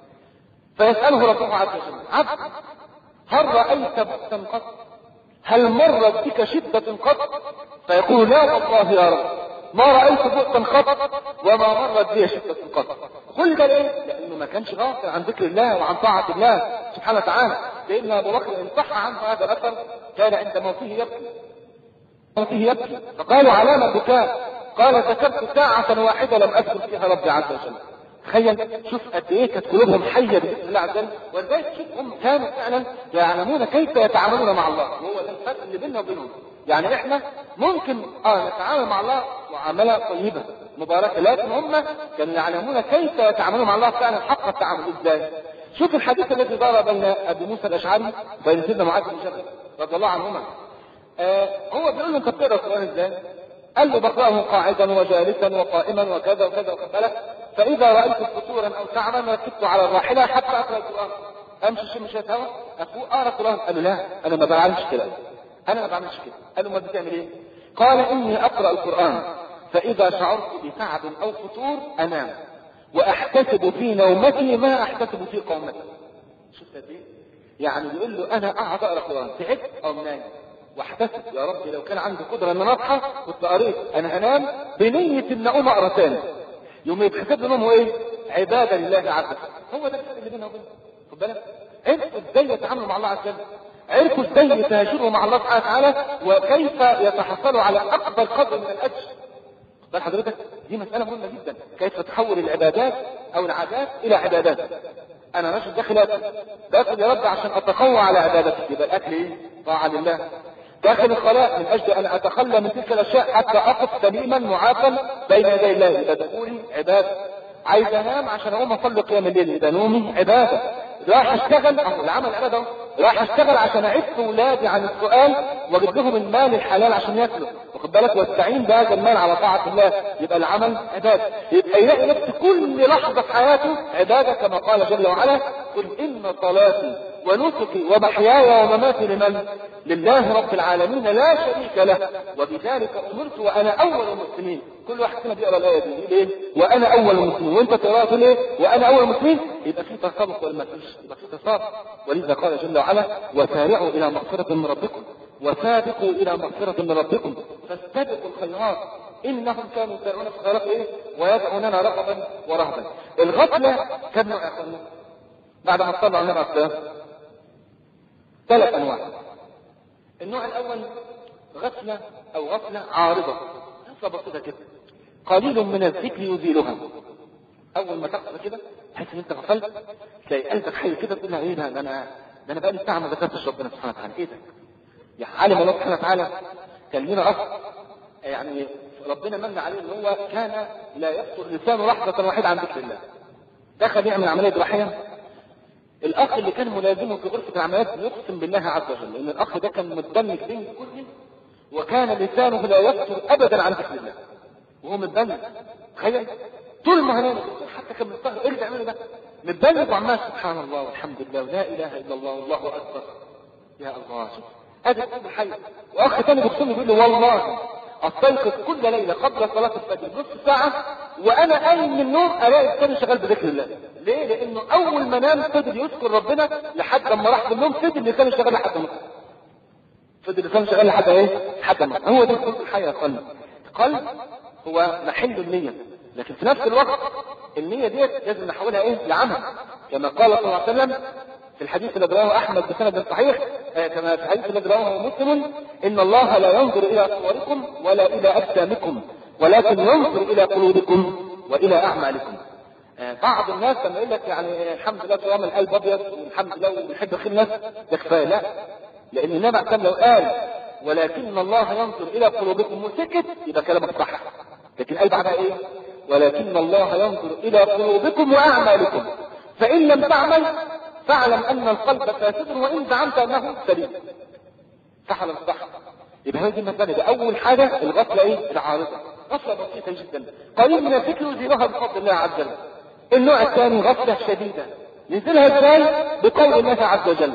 فيساله ربه عز وجل: عبد هل رايت بؤسا قط؟ هل مرت بك شده قط؟ فيقول: لا والله يا رب ما رايت بؤسا قط وما مرت بي شده قط. كل ده ليه؟ لانه ما كانش غافل عن ذكر الله وعن طاعه الله سبحانه وتعالى. لان ابو بكر ان صح عنه هذا الاثر كان عند موته يبكي موته يبكي فقالوا: علام البكاء؟ قال: ذكرت ساعه واحده لم اذكر فيها ربي عز وجل. تخيل، شوف قد ايه كانت قلوبهم حيه بذكر الله عز وجل. ولذلك شوف هم كانوا فعلا يعلمون كيف يتعاملون مع الله، وهو ده الفرق اللي بيننا وبينهم. يعني احنا ممكن اه نتعامل مع الله معامله طيبه مباركه، لكن هم كانوا يعلمون كيف يتعاملون مع الله فعلا حق التعامل. ازاي؟ شوف الحديث الذي دار بين ابي موسى الاشعري وبين سيدنا معاذ بن جبل رضي الله عنهما. آه هو بيقول له: انت بتقرا القران ازاي؟ قال له: بقراه قاعدا وجالسا وقائما وكذا وكذا وكذا، فاذا رايت فتورا او تعبا ركبت على الراحله حتى اقرا القران، امشي شم شويه هوا افوق اقرا القران. قال له: لا انا ما بعملش كده، انا ما بعملش كده. قال له: ما بتعمل ايه؟ قال: اني اقرا القران فاذا شعرت بتعب او فتور انام واحتسب في نومتي ما احتسب في قومتي. شفت قد ايه؟ يعني بيقول له: انا اقعد اقرا القران تعبت او نايم واحتسب يا رب لو كان عندي قدره ان انا اصحى كنت قريت، انا هنام بنيه ان اقوم اقرا تاني. يوم يتحسب لهم هو ايه؟ عباده لله عز وجل. هو ده الفرق اللي بيننا وبينه. خد بالك؟ عرفوا ازاي يتعاملوا مع الله عز وجل، عرفوا ازاي يتهاجروا مع الله سبحانه وتعالى، وكيف يتحصلوا على اكبر قدر من الاجر. بل حضرتك دي مسألة مهمة جدا، كيف تحول العبادات او العادات الى عبادات. انا ماشي داخل اكل، داخل يا رب عشان اتقوى على عبادتك، يبقى الاكل ايه؟ طاعة لله. داخل الصلاة من اجل ان اتخلى من تلك الاشياء حتى اقف سليما معافا بين يدي الله، يبقى دخولي عبادة. عايز انام عشان اقوم اصلي قيام الليل، يبقى نومي عبادة. راح اشتغل، اهو العمل عبادة، راح اشتغل عشان اعف ولادي عن السؤال واجيب لهم المال الحلال عشان ياكلوا، واخد بالك، واستعين بهذا المال على طاعة الله، يبقى العمل عبادة. يبقى يلاقي نفسه كل لحظة في حياته عبادة، كما قال جل وعلا: قل إن صلاتي ونسكي ومحياي ومماتي لمن؟ لله رب العالمين لا شريك له، وبذلك أمرت وأنا أول المسلمين. كل واحد فينا بيقرا الآية دي يقول إيه؟ وأنا أول المسلمين، وأنت تقراها تقول إيه؟ وأنا أول المسلمين. يبقى في تسابق ولا ما فيش؟ يبقى في تسابق. ولذا قال جل وعلا: وسارعوا إلى مغفرة من ربكم وسابقوا إلى مغفرة من ربكم فاستبقوا الخيرات إنهم كانوا يسارعون في الخيرات إيه؟ ويدعوننا رغبا ورهبا. الغفلة كم نوع يا أخوانا؟ بعد ما اطلع على النبي ثلاث انواع. النوع الاول غفله او غفله عارضه، غفله بسيطه كده، قليل من الذكر يزيلها. اول ما تغفل كده تحس ان انت غفلت، تلاقي قلبك حي كده تقول ايه ده؟ ده انا ده انا بقالي ساعه ما ذكرتش ربنا سبحانه وتعالى. ايه ده؟ يا عالم الله سبحانه وتعالى كان لنا اخ، يعني ربنا من عليه ان هو كان لا يفتر لسانه لحظه واحده عن ذكر الله. دخل يعمل عمليه جراحيه، الاخ اللي كان ملازمه في غرفه العمليات يقسم بالله عز وجل ان الاخ ده كان متدمج بين كله، وكان لسانه لا يفتر ابدا عن ذكر الله وهو متدمج. تخيل طول ما هنام حتى كان مستغرب ايه اللي بيعمله ده؟ متدمج وعمال سبحان الله والحمد لله ولا اله الا الله والله اكبر. يا الله، شوف ادي قلب حي. واخ ثاني بيقسم بيقول له والله استيقظ كل ليله قبل صلاه الفجر نصف ساعه وانا قايم من النوم الاقي الثاني شغال بذكر الله. ليه؟ لانه اول ما نام فضل يذكر ربنا لحد ما راح في النوم، فضل لسانه شغال لحد ما فضل لسانه شغال لحد ايه؟ لحد ما هو ده القلب الحي يا قلب. القلب هو محل النيه، لكن في نفس الوقت النيه ديت لازم نحولها ايه؟ لعمل، كما قال صلى الله عليه وسلم في الحديث الذي رواه احمد بسند صحيح، كما في الحديث الذي رواه مسلم: ان الله لا ينظر الى صوركم ولا الى اجسامكم ولكن ينظر الى قلوبكم والى اعمالكم. بعض الناس لما يقول لك يعني الحمد لله طالما القلب ابيض والحمد لله وبيحب خير الناس ده كفايه. لا، لان النبي عليه لو قال ولكن الله ينظر الى قلوبكم وسكت يبقى كلامك صح، لكن قال بعدها ايه؟ ولكن الله ينظر الى قلوبكم واعمالكم فان لم تعمل فاعلم ان القلب فاسد وان زعمت انه سليم. صح ولا مش صح؟ يبقى هذه المساله دي اول حاجه، الغفله ايه؟ العارضه، غفله بسيطه جدا قليل من الفكر يزيلها بفضل الله عز وجل. النوع الثاني غفله شديده، نزلها ازاي؟ بقول الله عز وجل: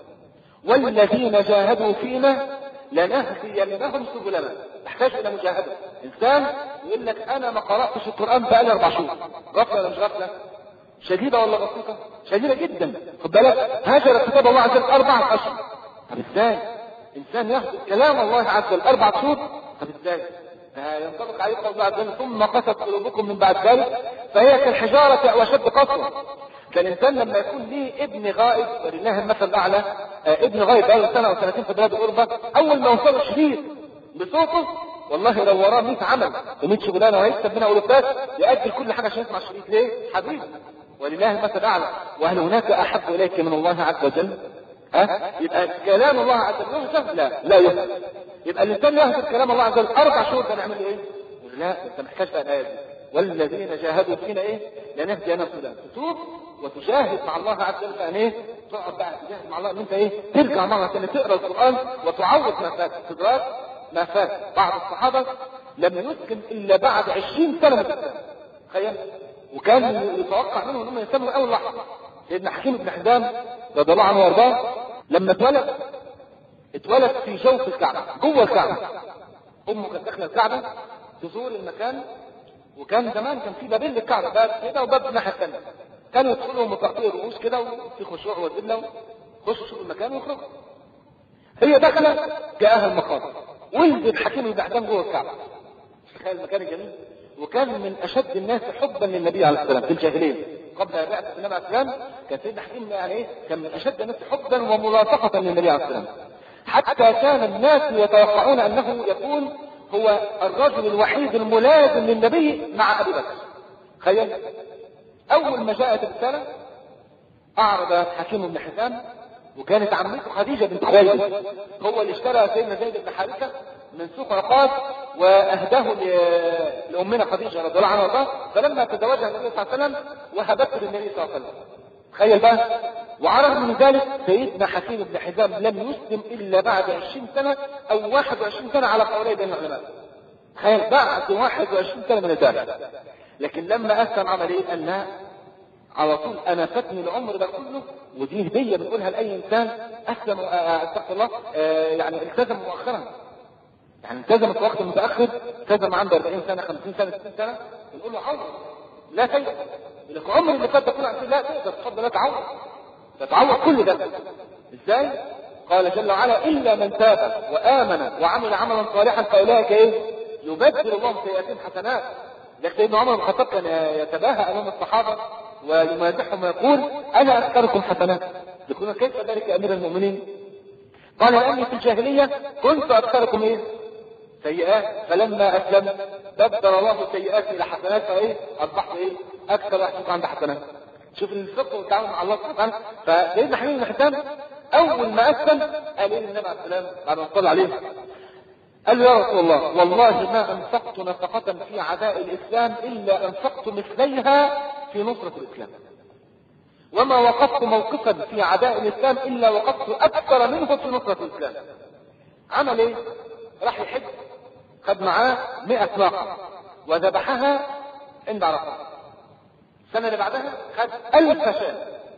والذين جاهدوا فينا لنهدينهم سبلنا. تحتاج الى مجاهده. انسان يقول لك انا ما قراتش القران بقالي اربع شهور، غفله ولا مش غفله؟ شديده ولا بسيطه؟ شديده جدا. خد بالك، هاجر كتاب الله عز وجل اربعه اشهر. طب ازاي انسان ياخذ كلام الله عز وجل اربع شهور؟ طب ازاي؟ ينطبق عليه قول الله عز وجل: ثم قست قلوبكم من بعد ذلك فهي كالحجاره او اشد قسوه. فالانسان لما يكون ليه ابن غائب، ولله المثل الاعلى، آه ابن غائب بقاله سنه او سنتين في بلاد الغربه، اول ما يوصل شريط بصوته والله لو وراه مية عمل ومية شغلانه وهيكسب منها الوفات ياجل كل حاجه عشان يسمع الشريط. ليه؟ حبيبي، ولله المثل الاعلى. وهل هناك احب اليك من الله عز وجل؟ ها؟ يبقى كلام الله عز وجل يهزم؟ لا، لا يهزم. يبقى الانسان يهزم كلام الله عز وجل اربع شهور ده نعمل ايه؟ لا، انت محتاج بقى الايه دي: والذين جاهدوا فينا ايه؟ لنهدينهم سبلنا. تتوب وتجاهد مع الله عز وجل. يعني ايه؟ تقعد بقى تجاهد مع الله ان انت ايه؟ ترجع مره ثانيه تقرا القران وتعوض ما فات، تدرك ما فات. بعض الصحابه لم يسلم الا بعد عشرين سنه من الاسلام. تخيل، وكان يتوقع منهم انهم يسلموا اول لحظه. سيدنا حكيم بن حزام رضي الله عنه وارضاه لما اتولد اتولد في جوف الكعبه، جوه الكعبه. امه كانت داخله الكعبه تزور المكان، وكان زمان كان في بابين للكعبه، باب كده وباب الناحيه الثانيه. كانوا يدخلوا متقطعي الرؤوس كده وفي خشوع وذله، خشوا شوفوا المكان ويخرجوا. هي داخله جاءها المخاض، ولد الحكيم بن حزام جوه الكعبه. تخيل المكان الجميل، وكان من اشد الناس حبا للنبي عليه السلام في الجاهليه قبل بعثه النبي عليه السلام. كان سيدنا حكيم يعني ايه كان من اشد الناس حبا وملاصقه للنبي عليه السلام، حتى كان الناس يتوقعون انه يكون هو الرجل الوحيد الملازم للنبي مع ابي بكر. تخيل اول ما جاءت الرساله اعرض حكيم بن حزام، وكانت عمته خديجه بنت خويلد هو اللي اشترى سيدنا زيد بن حارثه من سوق عقاد واهداه لامنا خديجه رضي الله عنها وارضاها، فلما تزوجها النبي صلى الله عليه وسلم وهبته للنبي صلى الله عليه وسلم. تخيل بقى. وعلى من ذلك سيدنا حكيم بن حزام لم يسلم الا بعد عشرين سنه او واحد وعشرين سنه على قولي بين العلماء. تخيل بعد واحد وعشرين سنه من ذلك. لكن لما اسلم عمل ايه؟ قال لا على طول انا فاتني العمر ده كله، ودي هديه بنقولها لاي انسان اسلم استغفر الله يعني التزم مؤخرا، يعني التزم في وقت متاخر، التزم عنده أربعين سنه خمسين سنه ستين سنه، بنقول له عمر لا تيأس. لك عمر اللي فات ده كله لا تقدر تفضل لا تعوض، تتعوض كل ده. ازاي؟ قال جل وعلا الا من تاب وامن وعمل عملا صالحا فاولئك ايه؟ يبدل الله سيئاتهم حسنات. لكن سيدنا عمر بن الخطاب كان يتباهى امام الصحابه ويمازحهم ويقول انا اكثركم حسنات. يقولون كيف ذلك امير المؤمنين؟ قال لاني في الجاهليه كنت اكثركم ايه؟ سيئات، فلما اسلم بدل الله سيئاتي الى حسنات فايه؟ اصبحت ايه؟ اكثر واحد عند حسنات. شوف الفقه والتعامل مع الله سبحانه وتعالى. فسيدنا حكيم بن حزام اول ما اسلم قال ايه للنبي عليه السلام بعد ما صلى عليه؟ قال له يا رسول الله والله ما انفقت نفقة في عداء الاسلام الا انفقت مثليها في نصرة الاسلام، وما وقفت موقفا في عداء الاسلام الا وقفت اكثر منه في نصرة الاسلام. عمل ايه؟ راح يحج، خد معاه مئة ناقة وذبحها عند عرفات. السنة اللي بعدها خد ألف شاة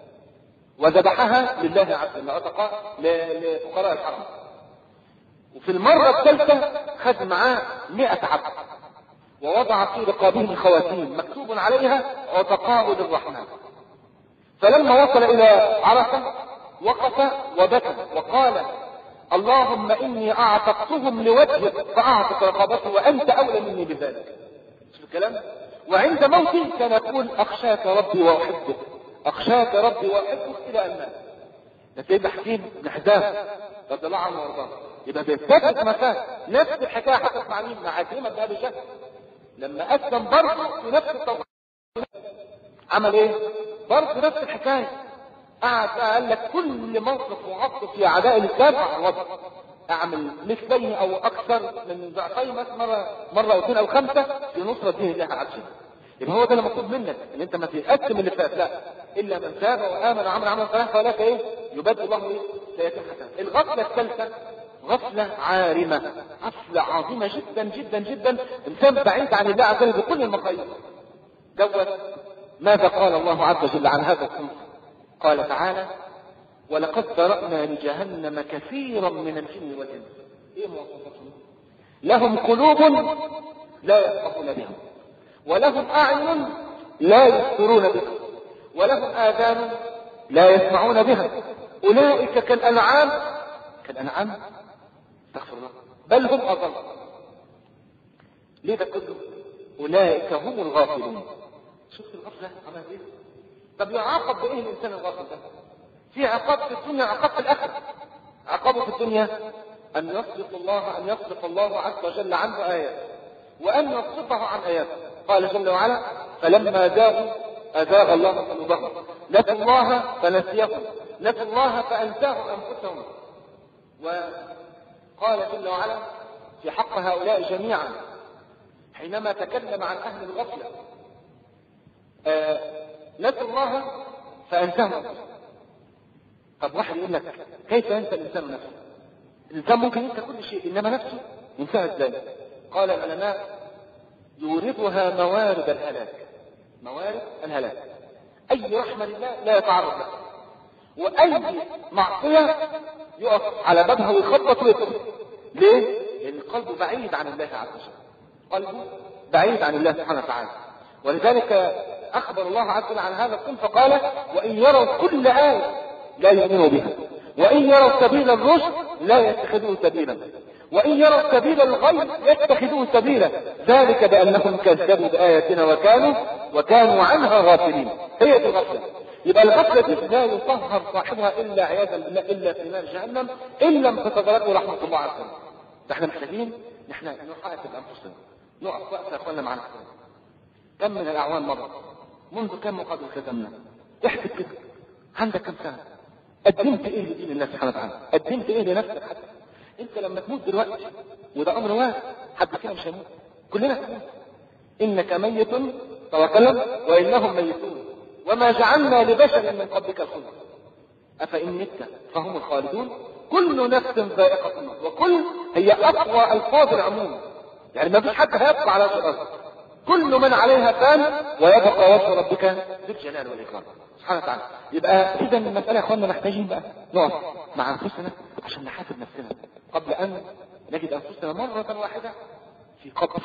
وذبحها لله عز وجل لفقراء الحرم. وفي المرة الثالثة خد معاه مئة عبد ووضع في رقابهم خواتيم مكتوب عليها عتقاء للرحمن. فلما وصل إلى عرفة وقف وبكى وقال اللهم إني أعتقتهم لوجهك فأعتق رقابته وأنت أولى مني بذلك. شوف الكلام. وعند موته كان يقول أخشاك ربي وأحبك، أخشاك ربي وأحبك إلى أن مات. ده سيدنا حكيم بن حزام رضي الله عنه وارضاه. يبقى بيثبت مكان نفس الحكايه حصلت مع مين؟ مع عكرمه بن ابي جهل لما اسلم برضه في نفس التوقيت. عمل ايه؟ برضه نفس الحكايه. قعد قال لك كل موقف وعطف في اعداء الاسلام اعرضه، اعمل مثلين او اكثر من ضعفين مره مره او اثنين او خمسه في نصره دين الله عز وجل. يبقى هو ده اللي مطلوب منك، ان انت ما تقسم اللي فات، لا الا من تاب وامن وعمل عملا صالحا فلك ايه؟ يبدل الله ايه؟ سيئات الحسنات. الغفله الثالثه غفله عارمه، غفله عظيمه جدا جدا جدا، انسان بعيد عن الله عز وجل بكل المقاييس. دوت ماذا قال الله عز وجل عن هذا الصنف؟ قال تعالى ولقد ذرأنا لجهنم كثيرا من الجن والانس. ايه مواصفاتهم؟ لهم قلوب لا يفقهون بها، ولهم اعين لا يبصرون بها، ولهم اذان لا يسمعون بها، اولئك كالانعام كالانعام استغفر الله بل هم اضل. ليه ده كله؟ اولئك هم الغافلون. شوف الغفله عملت ايه؟ طب يعاقب بايه الانسان الغافل ده؟ في عقاب في الدنيا عقاب في الاخره. عقابه في الدنيا ان يصدق الله ان يصدق الله عز وجل عنه ايات وان يصدقه عن اياته. قال جل وعلا فلما زاغوا ازاغ الله قلوبهم، نسوا الله فنسيهم، نسوا الله فانساهم انفسهم. وقال جل وعلا في حق هؤلاء جميعا حينما تكلم عن اهل الغفله آه نسوا الله فانساهم انفسهم. طب واحد يقول لك كيف ينسى الانسان نفسه؟ الانسان ممكن ينسى كل شيء انما نفسه ينساها ازاي؟ قال العلماء يوردها موارد الهلاك. موارد الهلاك اي رحمه لله لا يتعرض لها، واي معصيه يقف على بابها ويخبط ويطلب. ليه؟ لان قلبه بعيد عن الله عز وجل، قلبه بعيد عن الله سبحانه وتعالى. ولذلك اخبر الله عز وجل عن هذا الصنف فقال وان يروا كل آية لا يؤمنوا بها، وان يروا سبيل الرشد لا يتخذوه سبيلا، وإن يروا سبيل الغي يتخذوه سبيلا، ذلك بأنهم كذبوا بآياتنا وكانوا وكانوا عنها غافلين. هي دي الغفلة. يبقى الغفلة دي لا يطهر صاحبها إلا عياذا بالله إلا في نار جهنم إن لم تتدركوا رحمة الله عز وجل. فاحنا محتاجين نحن نحاسب أنفسنا، نقف وقفة يا أخوانا مع نفسنا. كم من الأعوام مرة، منذ كم مقابل ختمنا، احسب كده عندك كم سنة، قدمت إيه لدين الله سبحانه وتعالى، قدمت إيه لنفسك. حتى أنت لما تموت دلوقتي وده أمر واحد، حد فينا مش هيموت، كلنا هنموت. إنك ميت توكلا وإنهم ميتون وما جعلنا لبشر من قبلك الخلد أفإن مت فهم الخالدون كل نفس ذائقة الموت. وكل هي أقوى ألفاظ العموم، يعني ما فيش حد هيبقى على وجه الأرض، كل من عليها فان ويبقى وجه ربك ذو الجلال والإكرام سبحانه وتعالى. يبقى إذا المسألة يا أخواننا محتاجين بقى نقف مع أنفسنا عشان نحاسب نفسنا قبل أن نجد أنفسنا مرة واحدة في قبر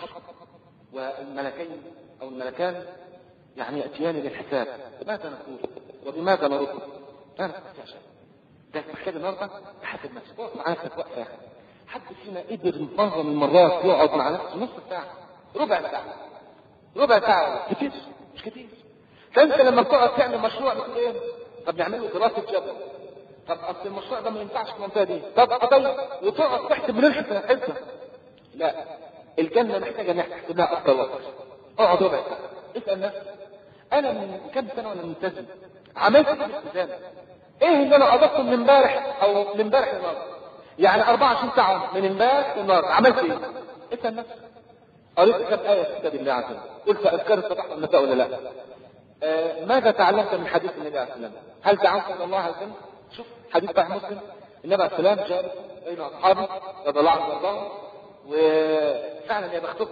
والملكين أو الملكان يعني يأتيان للحساب. ماذا نقول وبماذا نرد؟ أنا أستعجب ده محتاج النهارده تحاسب نفسك، وقف مع نفسك وقفة. حد فينا قدر مرة من المرات يقعد مع نفسه نص ساعة، ربع ساعة، ربع ساعة كتير مش كتير. فأنت لما بتقعد تعمل مشروع بتقول إيه؟ طب نعمله دراسة جدوى، طب أصل المشروع ده ما ينفعش في المنطقة دي، طب قضية، وتقعد تحسب من الحساب حساب. لا، الجنة محتاجة إن تحسب لها أكتر وقت. اقعد ربع ساعة، اسأل نفسك أنا من كم سنة وأنا ملتزم؟ عملت إيه بالالتزام؟ إيه اللي أنا أضفته من امبارح أو من امبارح للنهارده؟ يعني أربعة وعشرين ساعة من امبارح للنهارده عملت إيه؟ اسأل نفسك. قريت كتاب آية في كتاب الله عز وجل، قلت أذكار الصباح والمساء ولا لا؟ آه ماذا تعلمت من حديث النبي عليه السلام؟ هل دعوت إلى الله عز وجل؟ شوف حديث صحيح مسلم، النبي عليه السلام جاء بين أصحابه رضي الله عنهم وارضاهم، وفعلا يا بختهم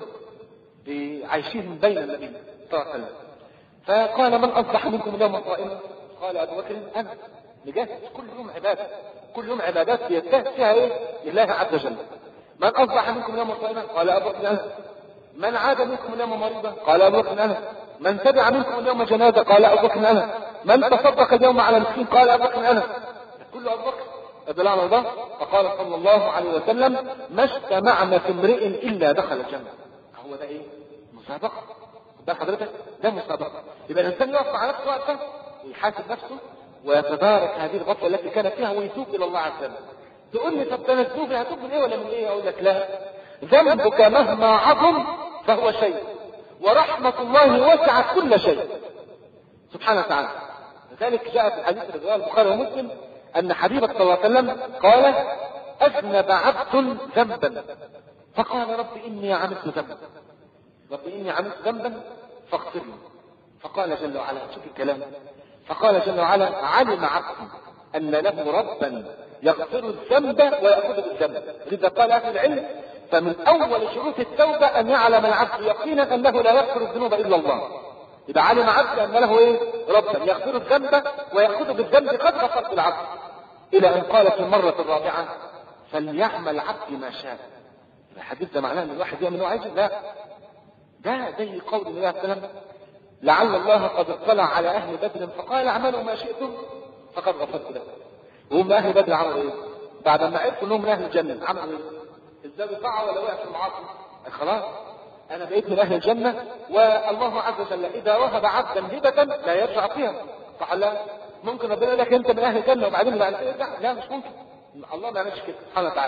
بعيشهم بين النبي صلى الله عليه وسلم. فقال من أصبح منكم اليوم صائما؟ قال أبو بكر أنا. نجاهد كل يوم عبادة، كل يوم عبادات يجتهد فيها إيه؟ لله عز وجل. من أصبح منكم اليوم صائما؟ قال أبو بكر أنا. من عاد منكم اليوم مريضا؟ قال أبو بكر أنا. من تبع منكم اليوم جنازة؟ قال أبو بكر أنا. من تصدق اليوم على مسكين؟ قال أبو بكر أنا. كله أبو بكر رضي الله عنه. فقال صلى الله عليه وسلم ما اجتمعنا في امرئ إلا دخل الجنة. هو ده إيه؟ مسابقة. ده حضرتك ده مسابقة. يبقى الإنسان يقف مع نفسه وقفه ويحاسب نفسه ويتدارك هذه الغفلة التي كانت فيها ويتوب إلى الله عز وجل. تقول لي طب ده انا اتوب هتوب من ايه ولا من ايه؟ اقول لك لا، ذنبك مهما عظم فهو شيء، ورحمة الله وسعت كل شيء سبحانه وتعالى. لذلك جاء في الحديث في رواية البخاري ومسلم أن حبيبك صلى الله عليه وسلم قال أذنب عبد ذنبا فقال رب إني عملت ذنبا، رب إني عملت ذنبا فاغفر لي. فقال جل وعلا، شوف الكلام، فقال جل وعلا علم عبدي أن له ربا يغفر الذنب ويأخذ بالذنب. لذا قال أهل العلم فمن أول شروط التوبة أن يعلم العبد يقينا أنه لا يغفر الذنوب إلا الله. إذا علم عبد أن له إيه؟ ربا يغفر الذنب ويأخذ بالذنب قد غفرت العبد، إلى أن قال في المرة الرابعة فليعمل عبد ما شاء. الحديث ده معناه أن الواحد يعمل ما عايز؟ لا، ده زي قول النبي عليه السلام لعل الله قد اطلع على أهل بدر فقال اعملوا ما شئتم فقد غفرت لكم. وهم أهل بدر عملوا إيه؟ بعد ما عرفوا أنهم من أهل الجنة عملوا إيه؟ ازاي بيطاعوا ولا وقع في المعاصي؟ خلاص أنا بقيت من أهل الجنة، والله عز وجل إذا وهب عبدا هبة لا يرجع فيها. صح لا؟ ممكن ربنا يقول لك أنت من أهل الجنة وبعدين بعد كده لا, لا مش ممكن، الله ما يعملش كده سبحانه وتعالى.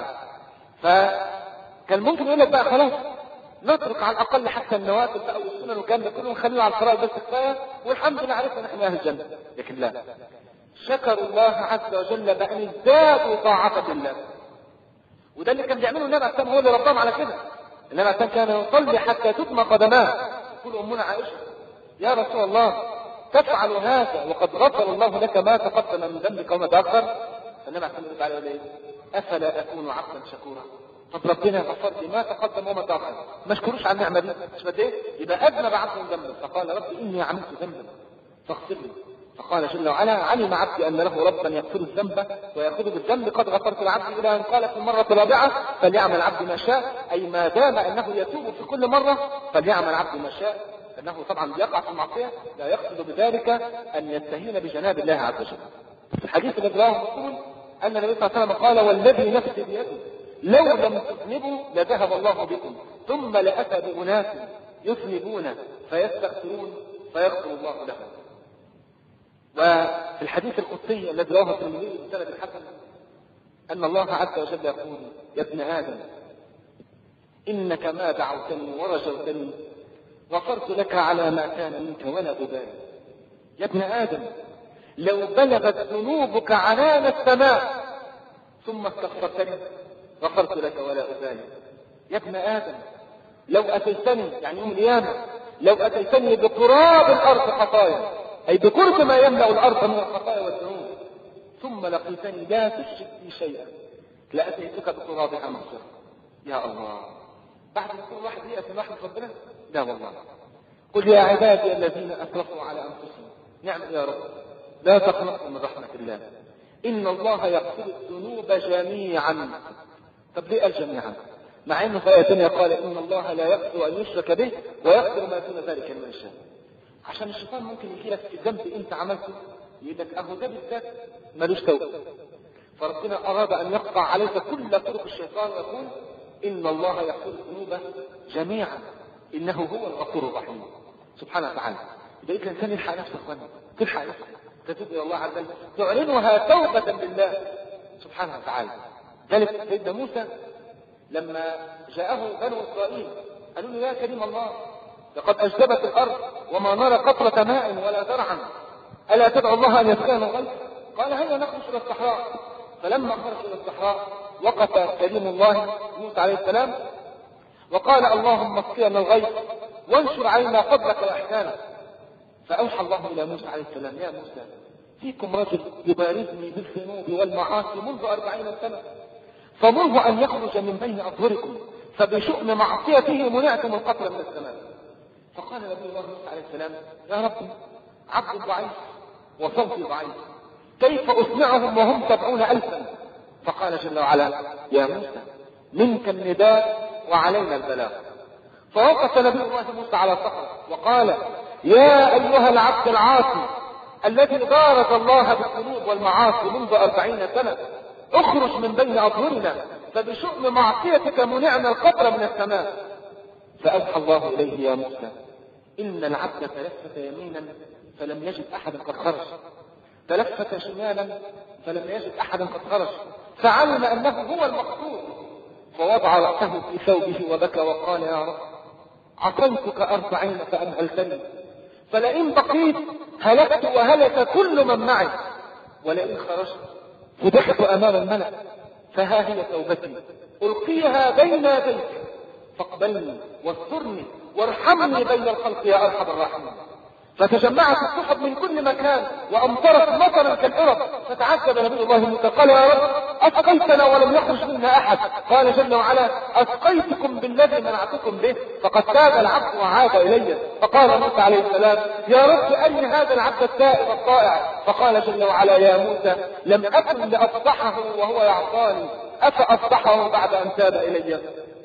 فكان ممكن يقول لك بقى خلاص نترك على الأقل حتى النوافل بقى والسنن والكلام ده كله ونخلينا على الفرائض بس كفاية والحمد لله عرفنا نحن من أهل الجنة. لكن لا، شكروا الله عز وجل بأن ازدادوا طاعة الله، وده اللي كان بيعمله النبي عليه السلام، هو اللي ربهم على كده. النبي عليه السلام كان يصلي حتى تدمى قدماه. تقول أمنا عائشة يا رسول الله تفعل هذا وقد غفر الله لك ما تقدم من ذنبك وما تأخر؟ فالنبي عليه السلام قال له أفلا أكون عبدا شكورا؟ طب ربنا غفر لي ما تقدم وما تأخر، ما اشكروش على النعمة دي، مش بدي ايه؟ يبقى أذنب عبد ذنبا فقال ربي إني عملت ذنبا فاغفر لي. فقال جل وعلا علم عبدي أن له ربا يغفر الذنب ويأخذ بالذنب قد غفرت العبد، إلى أن قال في المرة الرابعة فليعمل عبد ما شاء، أي ما دام أنه يتوب في كل مرة فليعمل عبد ما شاء، أنه طبعا يقع في المعصية لا يقصد بذلك أن يستهين بجناب الله عز وجل. في الحديث الذي رواه مسلم أن النبي صلى الله عليه وسلم قال والذي نفسي بيده لو لم تذنبوا لذهب الله بكم ثم لأتى بأناس يذنبون فيستغفرون فيغفر الله لهم. وفي الحديث القدسي الذي رواه الترمذي بسند الحسن أن الله عز وجل يقول: يا ابن آدم إنك ما دعوتني ورجوتني غفرت لك على ما كان منك ولا أبالي. يا ابن آدم لو بلغت ذنوبك عنان السماء ثم استغفرتني غفرت لك ولا أبالي. يا ابن آدم لو أتيتني يعني يوم القيامة لو أتيتني بقراب الأرض خطايا أي بقرب ما يملأ الأرض من الخطايا والذنوب ثم لقيتني لا تشرك بي شيئا لأتيتك بقرابها مغفرة. يا الله بعد ما يكون واحد يأتي من رحمة ربنا؟ لا والله. قل يا عبادي الذين أسرفوا على أنفسهم نعم يا رب لا تقنطوا من رحمة الله إن الله يغفر الذنوب جميعا. طب ليه قال جميعا؟ مع انه في آية ثانية قال إن الله لا يغفر أن يشرك به ويغفر ما دون ذلك لمن يشاء. عشان الشيطان ممكن يجي لك في ذنب انت عملته يقول لك اهو ده بالذات ملوش توبة، فربنا أراد أن يقطع عليك كل طرق الشيطان ويقول إن الله يغفر الذنوب جميعا إنه هو الغفور الرحيم سبحانه وتعالى. إذا الإنسان يلحق نفسه أخوانا تلحق نفسه تتوب إلى الله عز وجل تعلنها توبة لله سبحانه وتعالى. ذلك سيدنا موسى لما جاءه بنو إسرائيل قالوا له: يا كريم الله لقد أجدبت الأرض وما نرى قطرة ماء ولا زرعا ألا تدعو الله أن يسقينا الغيث؟ قال: هيا نخرج إلى الصحراء. فلما خرج إلى الصحراء وقف كريم الله موسى عليه السلام وقال: اللهم اسقينا الغيث وانشر علينا فضلك وإحسانك. فأوحى الله إلى موسى عليه السلام: يا موسى فيكم رجل يبارزني بالذنوب والمعاصي منذ أربعين سنة فمره أن يخرج من بين أظهركم فبشؤم معصيته منعتم القطر من السماء. فقال نبي الله موسى عليه السلام: يا رب عبد ضعيف وصوتي ضعيف كيف أسمعهم وهم سبعون ألفا؟ فقال جل وعلا: يا موسى منك النداء وعلينا البلاغ. فوقف نبي الله موسى على صخرة وقال: يا أيها العبد العاصي الذي بارز الله بالذنوب والمعاصي منذ أربعين سنة اخرج من بين أظهرنا فبشؤم معصيتك منعنا القطر من السماء. فأوحى الله إليه: يا موسى إن العبد تلفت يمينا فلم يجد أحدا قد خرج، تلفت شمالا فلم يجد أحدا قد خرج، فعلم أنه هو المقصود فوضع رأسه في ثوبه وبكى وقال: يا رب عصيتك أربعين فأمهلتني، فلئن بقيت هلكت وهلك كل من معي، ولئن خرجت فدحت أمام الملأ، فها هي توبتي ألقيها بين يديك فاقبلني واسترني وارحمني بين الخلق يا أرحم الراحمين. فتجمعت السحب من كل مكان وأمطرت مطرا كالقرب. فتعجب نبي الله موسى قال: يا رب أسقيتنا ولم يخرج منا أحد. قال جل وعلا: أسقيتكم بالذي منعتكم به فقد تاب العبد وعاد إلي. فقال موسى عليه السلام: يا رب أرني هذا العبد التائب الطائع. فقال جل وعلا: يا موسى لم أكن لأفضحه وهو يعصاني أفأفضحه بعد أن تاب إلي؟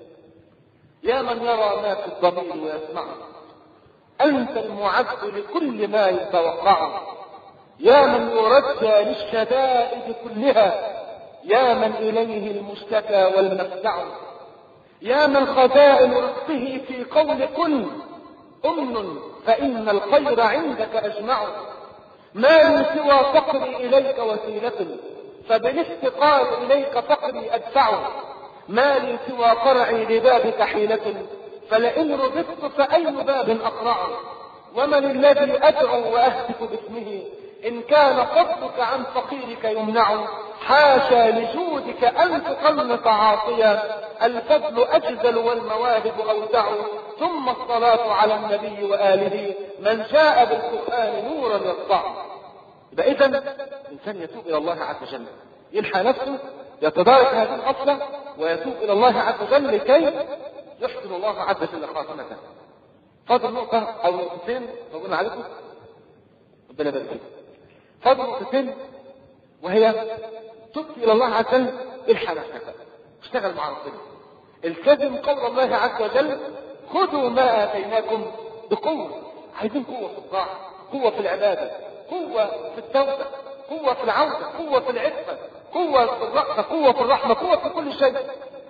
يا من يرى ما في الضمير ويسمعه أنت المعد لكل ما يتوقعه، يا من يرجى للشدائد كلها، يا من إليه المشتكى والمفزع، يا من خزائن رزقه في قول كن أمن فإن الخير عندك أجمع. ما من سوى فقري إليك وسيلة فبالافتقار إليك فقري أدفع. ما لي سوى قرعي لبابك حيلة فلئن رزقت فأي باب أقرع. ومن الذي أدعو وأهتف باسمه إن كان فضلك عن فقيرك يمنع. حاشا لجودك أن تقنط عاصيا الفضل أجزل والمواهب أودع. ثم الصلاة على النبي وآله من جاء بالقرآن نورا يسطع. إذا الإنسان يتوب إلى الله عز وجل يلحى نفسه يتدارك هذه الغفلة ويتوب إلى الله عز وجل لكي يحسن الله عز وجل خاتمته. فاضل نقطة أو نقطتين بقول عليكم ربنا يبارك فيكم. فاضل نقطتين وهي تب إلى الله عز وجل الحى نفسك اشتغل مع ربنا. التزم قول الله عز وجل: خذوا ما آتيناكم بقوة. عايزين قوة في الطاعة، قوة في العبادة، قوة في التوبة، قوة في العودة، قوة في العفة، قوة في الرأفة، قوة في الرحمة، قوة في كل شيء.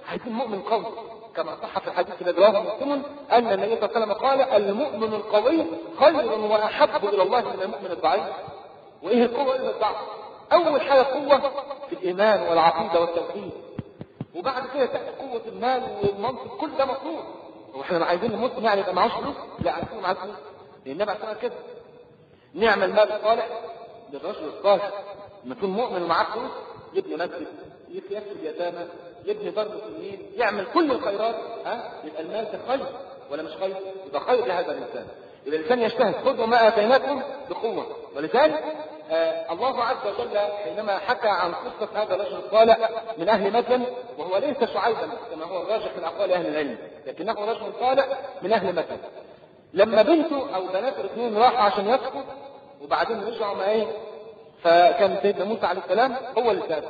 عايزين مؤمن قوي، كما صح في الحديث الذي رواه مسلم ان النبي صلى الله عليه وسلم قال المؤمن القوي خير واحب الى الله من المؤمن الضعيف. وايه القوه الا الضعف؟ اول حاجه قوه في الايمان والعقيده والتوحيد، وبعد كده تاتي قوه المال والمنصب، كل ده مطلوب. واحنا عايزين المسلم يعني يبقى معهوش فلوس؟ لا، عايزين معاه فلوس، لان النبي عليه كده نعم المال الصالح للرجل الصالح. لما يكون مؤمن ومعاه فلوس يبني مسجد، يكفي اليتامى، يبني دار مسلمين، يعمل كل الخيرات، ها يبقى المال ده خير ولا مش خير؟ يبقى خير لهذا الانسان. يبقى الانسان يجتهد، خذوا ما اتيناكم بقوه. ولذلك آه الله عز وجل حينما حكى عن قصه هذا الرجل الصالح من اهل مدين، وهو ليس شعيبا كما هو الراجح من اقوال اهل العلم، لكنه رجل صالح من اهل مدين. لما بنته او بناته الاثنين راحوا عشان يسقوا وبعدين رجعوا ما ايه، فكان سيدنا موسى عليه السلام هو اللي ساب.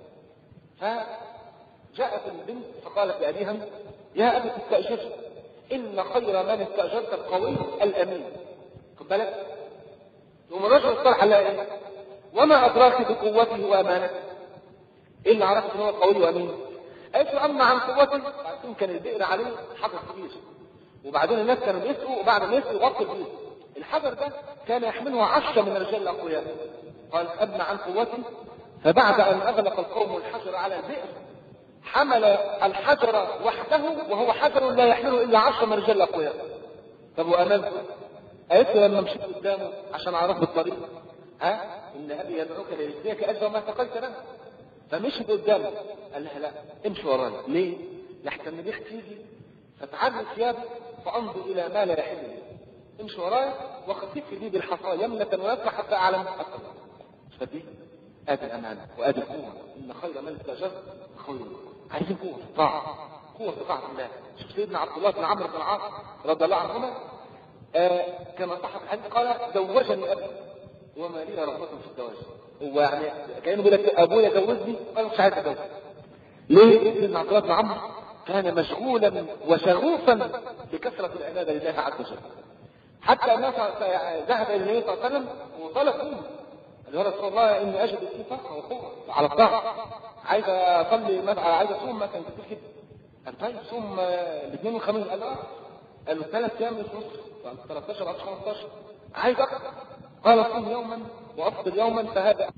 فجاءت البنت فقالت لأبيها يا أبت استأجر، إن خير من استأجرت القوي الأمين. خد بالك؟ يوم الرجل الصالح قال ايه؟ وما أدراك بقوته وأمانته؟ إيه اللي عرفت إن هو قوي وأمين؟ قالت له أما عن قوته، بعدين كان البئر عليه حجر كبير، وبعدين الناس كانوا بيسقوا، وبعد ما يسقوا يغطوا البئر. الحجر ده كان يحمله عشرة من الرجال الأقوياء. قال أما عن قوته، فبعد أن أغلق القوم الحجر على البئر حمل الحجر وحده، وهو حجر لا يحمله إلا عشرة من الرجال الأقوياء. طب وأمامه؟ قالت له لما مشيت قدامه عشان أعرف بالطريق، ها إن أبي يدعوك ليجزيك أجر ما سقيت له. فمشيت قدامه، قال لها لا امشي وراي. ليه؟ لحسن الريح تيجي فتعري ثيابي فأنظر إلى ما لا يحل لي. امشي وراي واخطف لي بالحصى يمنة ويسرى حتى أعلم أكثر. فدي ادي الامانه وادي القوه. ان خير من استاجرت خير. عايزين قوه في الطاعه، قوه في طاعه الله. شوف سيدنا عبد الله بن عمرو بن العاص رضي الله عنهما آه كما صح في الحديث قال زوجني ابي وما لي رغبه في الزواج. هو يعني كانه بيقول لك ابويا زوجني، قال مش عايز اتجوز. ليه؟ سيدنا عبد الله بن عمرو كان مشغولا وشغوفا بكثره العباده لله عز وجل، حتى انه ذهب الى النبي صلى الله عليه وسلم وطلب منه يا رسول الله اني اجد في فقر وقوه على الطاعه، عايز اصلي مثلا، عايز اصوم مثلا كتير كده. قال طيب صوم الاثنين والخميس. قال اه. قال له ثلاث ايام مش نص، ثلاثة عشر خمستاشر. عايز اكثر. قال صوم يوما وافطر يوما فهذا.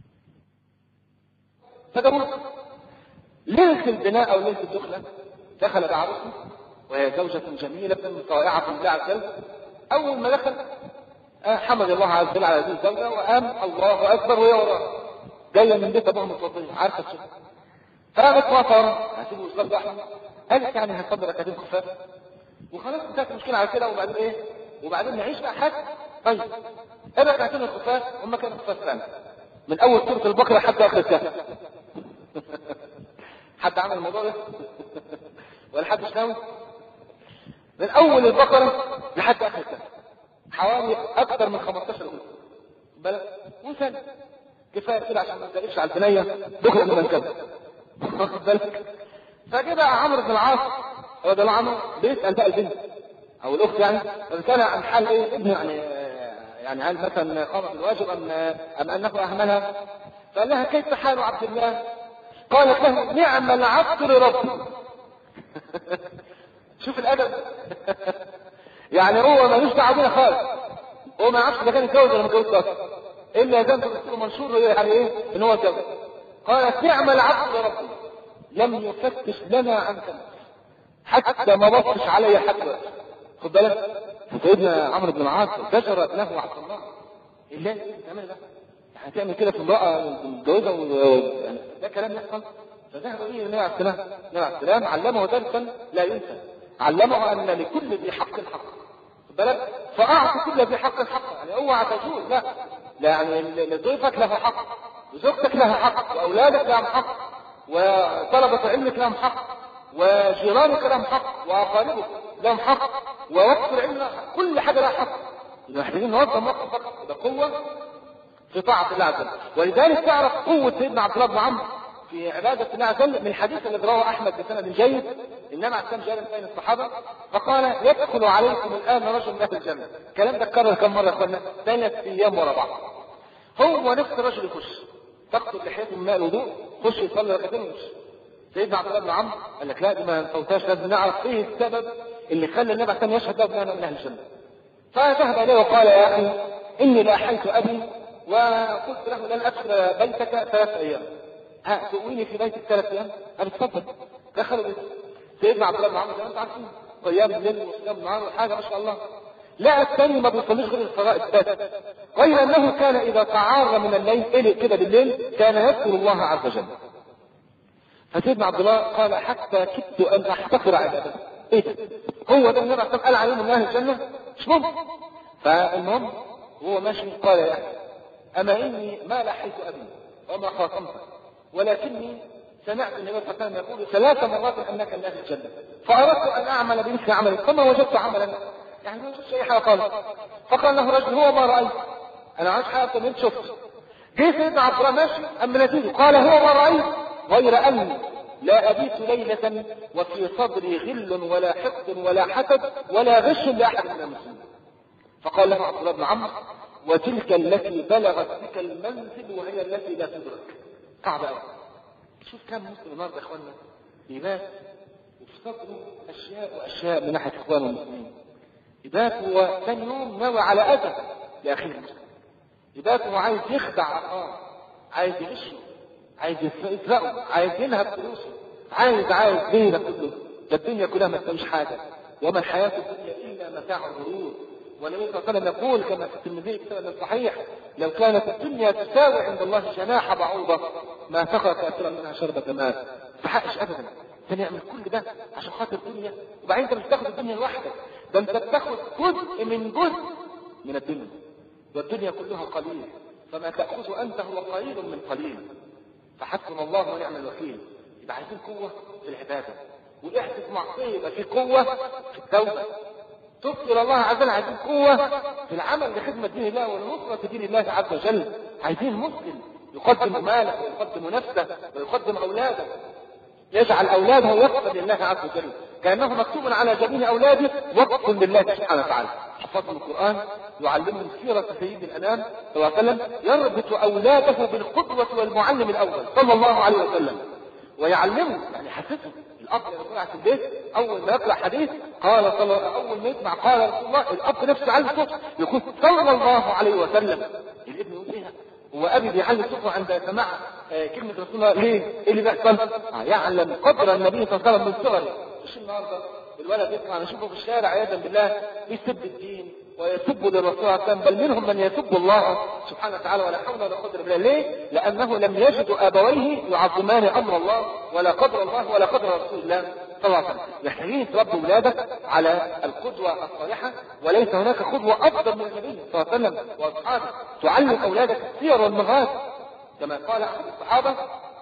فجابوا ليله البناء او ليله الدخله دخل بعروسه وهي زوجه جميله طائعه لله عز وجل. اول ما دخل حمد الله عز وجل على هذه الزوجه وقام الله اكبر وهي وراه جايه من بيت ابوها متوضيه عارفه الشيء. فقامت واقفه هتيجي وصلت احمد، قالت يعني هنصلي ركعتين خفاف وخلاص انتهت المشكله على كده، وبعدين ايه؟ وبعدين نعيش بقى حاجه. طيب الركعتين الخفاف هم كانوا خفاف فعلا من اول سوره البقره حتى اخر الكهف. حد عمل الموضوع ده؟ ولا حد مش ناوي؟ من اول البقره لحد اخر الكهف حوالي اكثر من خمستاشر جزء. بالك وثاني كفايه كده عشان ما تقلش على البنيه بكره من كده. واخد بالك؟ فجه بقى عمرو بن العاص رضي الله عنه بيسال بقى البنت او الاخت يعني كان عن حال ايه ابنه، يعني يعني هل مثلا قام بالواجب ام ام انه اهملها؟ فقال لها كيف حال عبد الله؟ قالت له نعم العبد لربي. شوف الادب. يعني هو ملوش دعوه بينا خالص، هو ما يعرفش اذا كان يتجوز ولا ما يتجوزش اصلا، الا اذا انت منشور يعني ايه ان هو اتجوز. قالت نعم العبد لربي لم يفتش لنا عن كلمه حتى ما بصش علي حتى. خد بالك سيدنا عمرو بن العاص زجر ابنه عبد الله الا تعمل ده، هتعمل كده في امراه متجوزه يعني ده كلام يحصل. فذهب اليه النبي عليه السلام، النبي عليه السلام علمه درسا لا ينسى، علمه ان لكل ذي حق حق. خد بالك فاعطي كل ذي حق حق، يعني اوعى تجوز، لا لا يعني لضيفك له حق، وزوجتك لها حق، واولادك لهم حق، وطلبة علمك لهم حق، وجيرانك لهم حق، واقاربك لهم حق، ووقت العلم كل حاجه لها حق. اذا محتاجين نوظم وقت فقط ده قوه في طاعه الله عز وجل. ولذلك تعرف قوه سيدنا عبد الله بن عمرو في عباده الله عز وجل من الحديث الذي رواه احمد بسند جيد انما عسام جاء بين الصحابه فقال يدخل عليكم الان رجل من اهل الجنه. الكلام ده اتكرر كم مره يا اخوانا؟ ثلاث ايام ورا بعض. هو نفس الرجل يخش تقتل لحيته من ماء الوضوء، خش يصلي ركعتين ويمشي. سيدنا عبد الله بن عمرو قال لك لا دي ما نفوتهاش، لازم نعرف ايه السبب اللي خلى النبي عليه يشهد له بأنه من اهل الجنه. فذهب اليه وقال يا اخي اني لاحيت ابي وقلت له لن ادخل بيتك ثلاث ايام، ها تؤويني في بيتك ثلاث ايام؟ قال اتفضل. دخلوا بيته سيدنا عبد الله بن عمرو زي ما انتم عارفين قيام الليل وصيام النهار وحاجه ما شاء الله. لا الثاني ما بيصليش غير الفرائض الثلاث، غير انه كان اذا تعار من الليل قلق كده بالليل كان يذكر الله عز وجل. فسيدنا عبد الله قال حتى كدت ان احتقر عبادته. ايه ده؟ هو ده النبي قال عليهم من اهل الجنه؟ مش ممكن. فالمهم وهو ماشي قال يا اخي اما اني ما لحيت ابي وما خاصمته، ولكني سمعت النبي صلى الله عليه وسلم يقول ثلاث مرات انك من اهل الجنه، فاردت ان اعمل بمثل عملك فما وجدت عملا، يعني ما وجدت اي حاجه خالص. فقال له رجل هو ما رايت، انا عايز حاجه من شفت. جه سيدنا عبد الله ماشي اما نتيجه قال هو ما رايت غير اني لا ابيت ليله وفي صدري غل ولا حقد ولا حسد ولا غش لاحد من المسلمين. فقال له عبد الله بن عمرو وتلك التي بلغت بك المنزل وهي التي لا تدرك. صعب قوي. شوف كم مسلم النهارده يا اخواننا يبات وفي صدره اشياء واشياء من ناحيه اخوانه المسلمين. يبات هو ثاني يوم ناوي على اذى لاخيه المسلم. يبات هو عايز يخدع اخاه، عايز يغشه، عايز يسرقه، عايز ينهب فلوسه، عايز عايز غيره كله. ده الدنيا كلها ما تسويش حاجه، وما الحياه الدنيا الا متاع الغرور. والنبي صلى الله عليه وسلم يقول كما في الترمذي بسند الصحيح لو كانت الدنيا تساوي عند الله جناح بعوضه ما سقى كافرا منها شربة ماء. ما تحقش ابدا. كان يعمل كل ده عشان خاطر الدنيا، وبعدين انت مش بتاخد الدنيا لوحدك، ده انت بتاخد جزء من جزء من الدنيا، والدنيا كلها قليل، فما تاخذ انت هو قليل من قليل. فحسبنا الله ونعم الوكيل. يبقى عايزين قوه في العباده، واحدث معصيه يبقى في قوه في التوبه. تبصر الله عز وجل. عايزين قوة في العمل لخدمة دين الله ونصرة دين الله عز وجل. عايزين مسلم يقدم ماله ويقدم نفسه ويقدم أولاده، يجعل أولاده وقفا لله عز وجل كأنه مكتوب على جبين أولاده وقف لله سبحانه وتعالى. حفظهم القرآن، يعلمهم سيرة سيد الأنام صلى الله عليه وسلم، يربط أولاده بالقدوة والمعلم الأول صلى الله عليه وسلم، ويعلمه يعني حسسه. الاب لما يقرا في البيت اول ما يقرا حديث قال صلى اول ما يسمع قال رسول الله، الاب نفسه على صوته يقول صلى الله عليه وسلم. الابن يقول ايه هو ابي بيعلي صوته عند سماع آه كلمه رسول الله؟ ليه؟ ايه اللي بيحصل؟ آه يعلم قدر النبي صلى الله عليه وسلم من صغره. مش النهارده الولد يطلع نشوفه في الشارع عياذا بالله يسب الدين ويسب للرسول صلى الله عليه وسلم، بل منهم من يسب الله سبحانه وتعالى ولا حول ولا قدر بالله. ليه؟ لانه لم يجد ابويه يعظمان امر الله ولا قدر الله ولا قدر رسول الله صلى الله عليه وسلم. محتاجين تربوا اولادك على القدوه الصالحه، وليس هناك قدوه افضل من النبي صلى الله عليه وسلم واصحابه. تعلم اولادك السير والمغازي كما قال احد الصحابه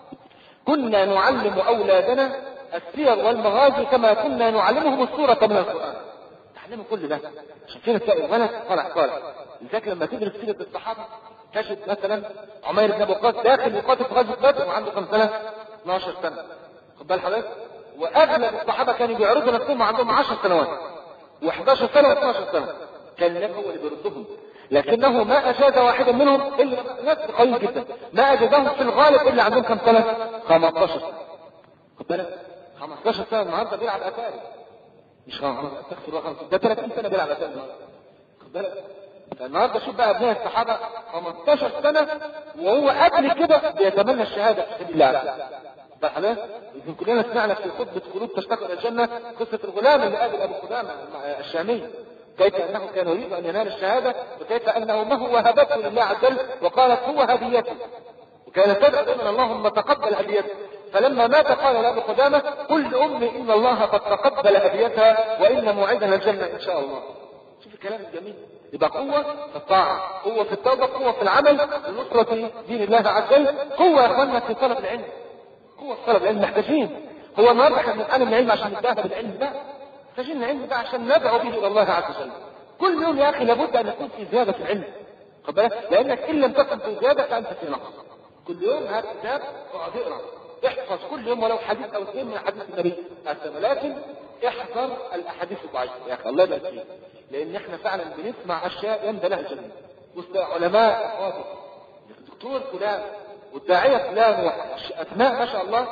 كنا نعلم اولادنا السير والمغازي كما كنا نعلمهم السوره من القران. تعلموا كل ده عشان كده تلاقي الولد طلع طالع. لذلك لما تدرس سيره الصحابه تجد مثلا عمير بن ابي وقاص داخل يقاتل في غزوه بدر وعنده كم سنه؟ اثناشر سنه. خد بال حضرتك؟ واغلب الصحابه كانوا بيعرضوا نفسهم عندهم عشر سنوات وحداشر سنه واثناشر سنه. كان النبي هو اللي بيردهم، لكنه ما اجاز واحدا منهم الا ناس قليل جدا، ما اجازهم في الغالب الا عندهم كم سنه؟ خمستاشر سنه. خد بالك؟ خمستاشر سنه النهارده بيلعب اتاري، مش خمسة ده ثلاثين سنه بيلعب اتاري النهارده. خد بالك؟ النهارده شوف بقى ابناء الصحابه خمستاشر سنه وهو قبل كده بيتمنى الشهاده في سبيل الله. فحنا يمكن كلنا سمعنا في خطبه قلوب تشتاق الى الجنه قصه الغلام اللي قابل ابو قدامه الشامي، كيف انه كان يريد ان ينال الشهاده وكيف انه امه وهبته لله عز وجل وقالت هو هديته، وكانت تدعو دائما اللهم تقبل هديته. فلما مات قال لابو قدامه قل لامي ان الله قد تقبل هديتها وان موعدها الجنه ان شاء الله. شوف الكلام الجميل. يبقى قوة في الطاعة، قوة في التوبة، قوة في العمل لنصرة دين الله عز وجل، قوة يا اخوانا في طلب العلم. قوة في طلب العلم محتاجين. هو النهارده احنا بنتعلم العلم عشان نتباهى بالعلم؟ لا، محتاجين العلم ده عشان ندعو به الى الله عز وجل. كل يوم يا اخي لابد ان يكون في زيادة في العلم. خد بالك؟ لانك ان لم تكن في زيادة فانت في نقص. كل يوم هات كتاب اقعد اقرا، احفظ كل يوم ولو حديث او اثنين من حديث النبي عليه الصلاه، لكن احذر الاحاديث الضعيفه يا اخي الله يبارك فيك، لان احنا فعلا بنسمع اشياء يندى لها الجنه. علماء افاضل الدكتور فلان والداعيه فلان واسماء ما شاء الله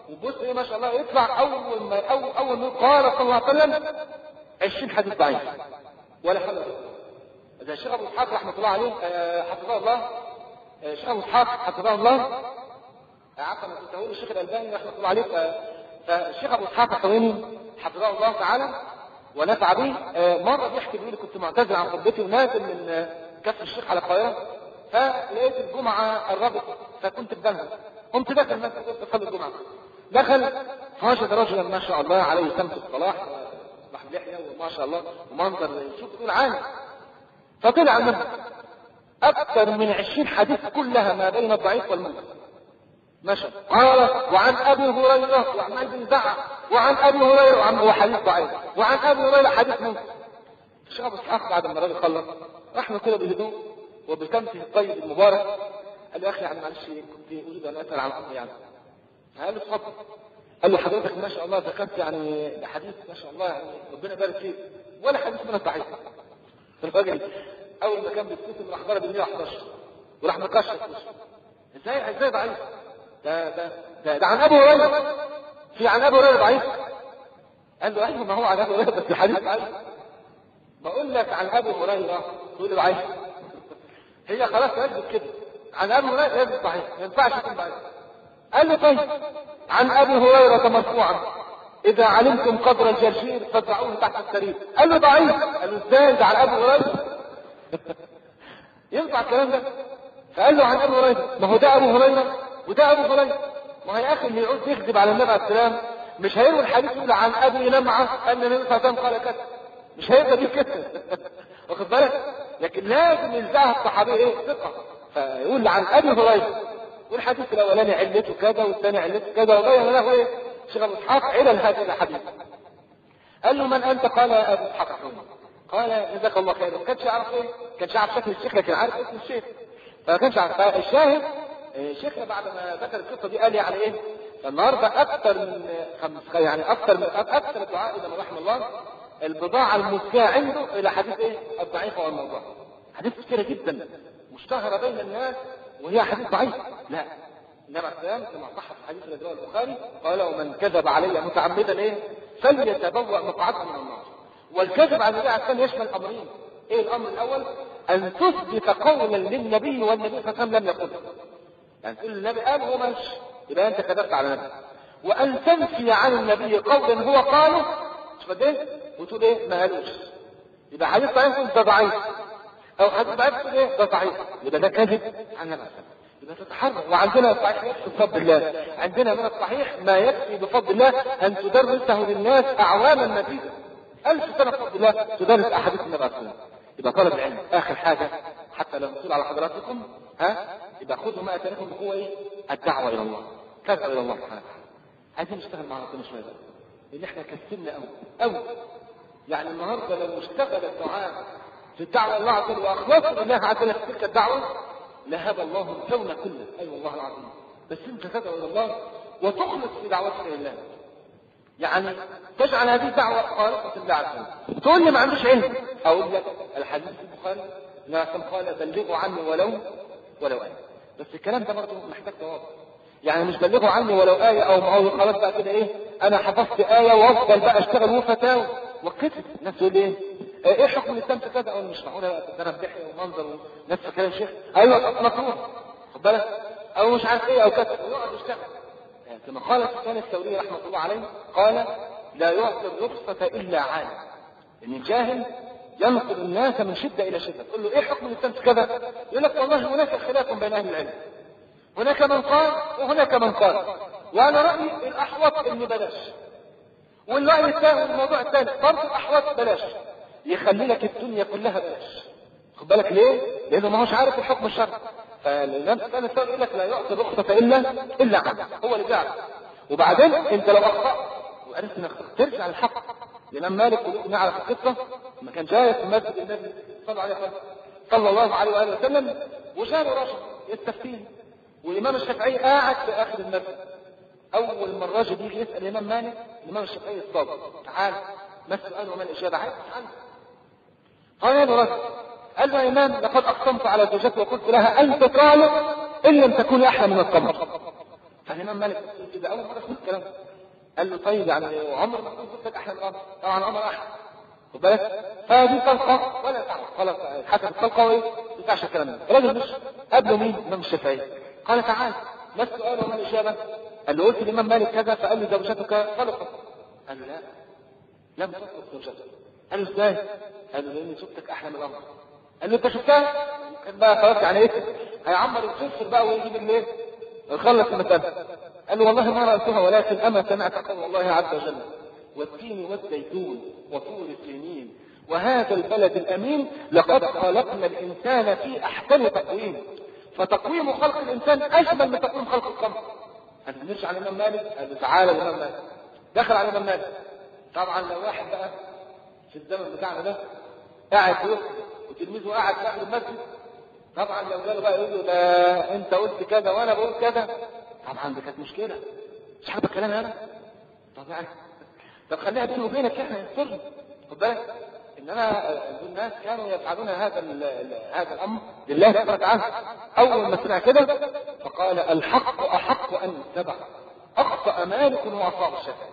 وبص ايه ما شاء الله يطلع اول ما اول اول ما قال صلى الله عليه وسلم عشرين حديث ضعيف ولا حاجه. ده الشيخ ابو اسحاق رحمه الله عليه حفظه الله، الشيخ ابو اسحاق حفظه الله عفوا انا كنت هقول الشيخ الالباني رحمه الله عليه. فالشيخ ابو اسحاق الحويني حفظه الله تعالى ونفع به مره بيحكي بيقول كنت معتذر عن خطبتي ونازل من كفر الشيخ على القاهره، فلقيت الجمعه قربت فكنت بنهى، قمت داخل المسجد اصلي الجمعه. دخل فوجد رجلا ما شاء الله عليه سمت الصلاح واحد لحيه وما شاء الله ومنظر شوف تقول عام. فطلع المسجد اكثر من عشرين حديث كلها ما بين الضعيف والمنكر. ماشي قال وعن ابي هريره وعن ابن زعه وعن ابي هريره وعن هو حديث ضعيف وعن ابي هريره حديث منكر. الشيخ ابو اسحاق بعد ما الراجل خلص رحنا كده بهدوء وبكمته الطيب المبارك قال له يا اخي يعني معلش كنت اريد ان اسال عن امر يعني. قال له اتفضل. قال له حضرتك ما شاء الله ذكرت يعني حديث ما شاء الله يعني ربنا يبارك فيك ولا حديث من الضعيف. الراجل اول ما كان بيتكتب راح ضرب ال مية وحداشر وراح مكشف ازاي ازاي ضعيف؟ ده ده ده, ده عن ابو هريره في عن ابو هريره ضعيف. قال له ايوه ما هو عن ابو هريره بس الحديث ضعيف. بقول لك عن ابو هريره تقول لي ضعيف؟ هي خلاص يثبت كده عن ابو هريره يثبت ضعيف ما ينفعش يكون ضعيف. قال له طيب عن ابي هريره مرفوعا اذا علمتم قدر الجرجير فادفعوه تحت السرير. قال له ضعيف. قال له ازاي ده عن ابو هريره؟ ينفع الكلام ده؟ فقال له عن ابو هريره ما هو ده ابو هريره وده ابو هريره. ما هي اخي اللي يعود يكذب على النبي عليه السلام مش هيروي الحديث يقول عن ابي لمعه ان النبي صلى الله عليه وسلم قال كذا، مش هيقدر يكذب واخد بالك؟ لكن لازم يلزقها الصحابي ايه؟ ثقه. فيقول عن ابي هريره والحديث الاولاني علته كذا والثاني علته كذا وبين له ايه؟ شيخ ابو اسحاق علل هذا الحديث. قال له من انت؟ قال ابو اسحاق قال جزاك الله خير. ما كانش يعرف ايه؟ ما كانش يعرف شكل الشيخ لكن عارف اسم الشيخ. فما كانش عارف. فالشاهد شيخنا بعد ما ذكر القصه دي قال يعني ايه؟ النهارده اكثر من خمس يعني اكثر من اكثر الدعاء الى من رحم الله البضاعه المزكاه عنده الى حديث ايه؟ الضعيف والموضوع. حديث كثيره جدا مشتهره بين الناس وهي حديث ضعيف. لا النبي عليه السلام كما صح في حديث رواه البخاري قال ومن كذب علي متعمدا ايه؟ فليتبوأ مقعده من النار. والكذب على النبي عليه السلام يشمل امرين. ايه الامر الاول؟ ان تثبت قولا للنبي والنبي صلى الله عليه وسلم لم يقله. يعني تقول النبي قال هو ماشي يبقى انت كذبت على النبي. وان تنفي عن النبي قولا هو قاله مش فاهم وتقول ايه؟ ما قالوش. يبقى حديث ضعيف ده ضعيف او حديث ضعيف تقول ايه؟ ده ضعيف. يبقى ده كذب عن النبي. يبقى تتحرك. وعندنا الصحيح يكفي بفضل الله. عندنا من الصحيح ما يكفي بفضل الله ان تدرسه للناس اعواما مديده. ألف سنه بفضل الله تدرس احاديث النبي عليه الصلاه. يبقى طلب العلم اخر حاجه حتى لو نقول على حضراتكم ها يبقى خذوا ما اتانكم بقوه ايه؟ الدعوه الى الله. تدعو الى الله سبحانه وتعالى. عايزين نشتغل مع ربنا شويه بقى لان احنا كسلنا قوي قوي. يعني النهارده لو اشتغل الدعاء في الدعوه الى الله عز وجل واخلصوا لله عز وجل في تلك الدعوه لهب الله الكون كله. اي أيوة والله العظيم. بس انت تدعو الى الله وتخلص في دعوتك الى الله. يعني تجعل هذه الدعوه خالصه لله عز وجل. تقول لي ما عنديش علم اقول لك الحديث في البخاري لا قال بلغوا عني ولو ولو آية. بس الكلام ده برضه محتاج توابع. يعني مش بلغوا عني ولو آية او معاوية خلاص بقى كده ايه انا حفظت آية وافضل بقى اشتغل وفتاوى وكتب. الناس تقول ايه؟ ايه حكم الاسلام في كذا؟ اقول مش معقوله بقى ده انا بضحك ومنظر وناس فاكره الشيخ ايوه مكروه خد بالك او مش عارف ايه او كذا ويقعد يشتغل. يعني كما قال سفيان الثوري رحمه الله عليه قال لا يعطي الرخصة الا عالم. ان الجاهل ينقل الناس من شده الى شده. تقول له ايه حكم الاسلام في كذا؟ يقول لك والله هناك خلاف بين اهل العلم. هناك من قال وهناك من قال وانا رايي الاحوط انه بلاش. والراي الثاني الموضوع الثاني برضه الاحوط بلاش. يخلي لك الدنيا كلها بلاش. خد بالك ليه؟ لانه ما هوش عارف الحكم الشرعي. فالامام سفيان الثوري يقول لك لا يعطي الرخصه الا الا عنه. هو اللي بيعرف. وبعدين انت لو اخطات وعرفت انك ترجع للحق. الامام مالك نعرف القصه لما كان جاي في مسجد النبي صلى الله عليه وسلم صلى الله عليه واله وسلم وجاء رجل يستفتيه والامام الشافعي قاعد في اخر المسجد. اول ما الراجل يجي يسال الامام مالك الامام الشافعي الصادق تعال ما السؤال وما الاجابه؟ عايز تعال. قال يا رجل قال له يا امام لقد اقسمت على زوجتي وقلت لها انت طالق ان لم تكوني احلى من القمر. فالإمام مالك كده أول مرة يقول الكلام، قال له طيب يعني عمر ما كنت زوجتك أحلى من الأمر؟ طبعا عمر أحلى، خد بالك؟ فدي طلقة ولا تعمل خلاص حسب الطلقة وإيه؟ ما ينفعش الكلام ده. الراجل مش قبله مين؟ الإمام الشافعي. قال تعال ما السؤال وما الإجابة؟ قال له قلت الإمام مالك كذا فقال لي زوجتك طلقة. قال له لا لم تطلق زوجتك. قال له ازاي؟ قال له لأن زوجتك أحلى من الأمر. قال له أنت شفتها؟ كان بقى خلاص يعني إيه؟ هيعمر الكفر بقى ويجيب الليل ويخلص المسألة. قال له والله ما رأيتها ولكن أما سمعت قول الله عز وجل والتين والزيتون وطور السنين وهذا البلد الأمين لقد خلقنا الإنسان في أحسن تقويم. فتقويم خلق الإنسان أجمل من تقويم خلق القمر. قال له نرجع على الإمام مالك. قال له تعالى الإمام مالك. دخل على الإمام مالك. طبعا لو واحد بقى في الزمن بتاعنا ده قاعد يقول وتلميذه قاعد في آخر المسجد، طبعا لو قالوا بقى يقول له ده أنت قلت كذا وأنا بقول كذا، طبعا دي كانت مشكلة. مش حابب الكلام هذا؟ طب يعني طب خليها بيني وبينك احنا ينصرني، خد بالك انما الناس كانوا يفعلون هذا هذا الامر لله سبحانه وتعالى. اول ما سمع كده فقال الحق احق ان يتبع، اخطا مالك واصاب الشافعي.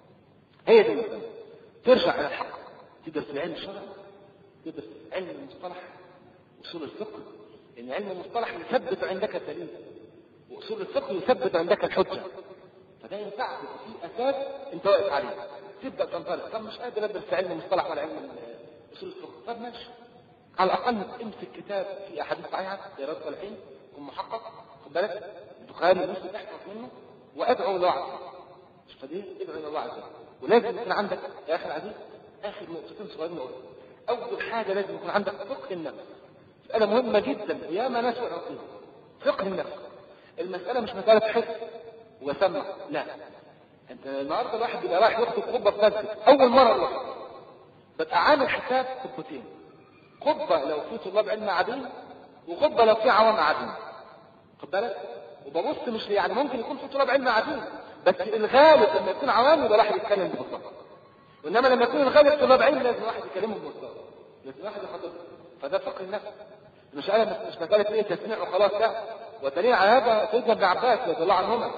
هي دي المساله، ترجع الى الحق، تدرس العلم الشرعي، تدرس علم المصطلح اصول الفقه، ان علم المصطلح يثبت عندك الدليل واصول الفقه يثبت عندك الحجه، فده ينفعك في اساس انت واقف عليه. تبدا تنطلق، طب مش قادر ادرس علم المصطلح ولا علم اصول الفقه، طب ماشي على الاقل امسك كتاب في احاديث صحيحه زي رياض الصالحين يكون محقق، خد بالك البخاري ومسلم احفظ منه وادعو الله عز وجل. مش فدي ادعو الى الله عز وجل. ولازم يكون عندك يا اخي العزيز اخر نقطتين صغيرين اقول اول حاجه لازم يكون عندك فقه النفس. مساله مهمه جدا وياما ناس وقعوا فيها. فقه النفس المساله مش مساله حفظ وسمع، لا. انت النهارده الواحد بيبقى رايح يخطب خطبه في مسجد اول مره يروح، ببقى عامل حساب خطبتين، خطبه لو في طلاب علم قاعدين وخطبه لو في عوام قاعدين، خد بالك. وببص مش يعني ممكن يكون في طلاب علم قاعدين بس الغالب لما يكون عوام يبقى واحد يتكلم بمصطلح، وانما لما يكون الغالب طلاب علم لازم واحد يكلمه بمصطلح، لازم واحد يخطب. فده فقه النفس. مش انا مش مساله ايه تسميع وخلاص، لا. ودليل على هذا سيدنا ابن عباس رضي الله عنهما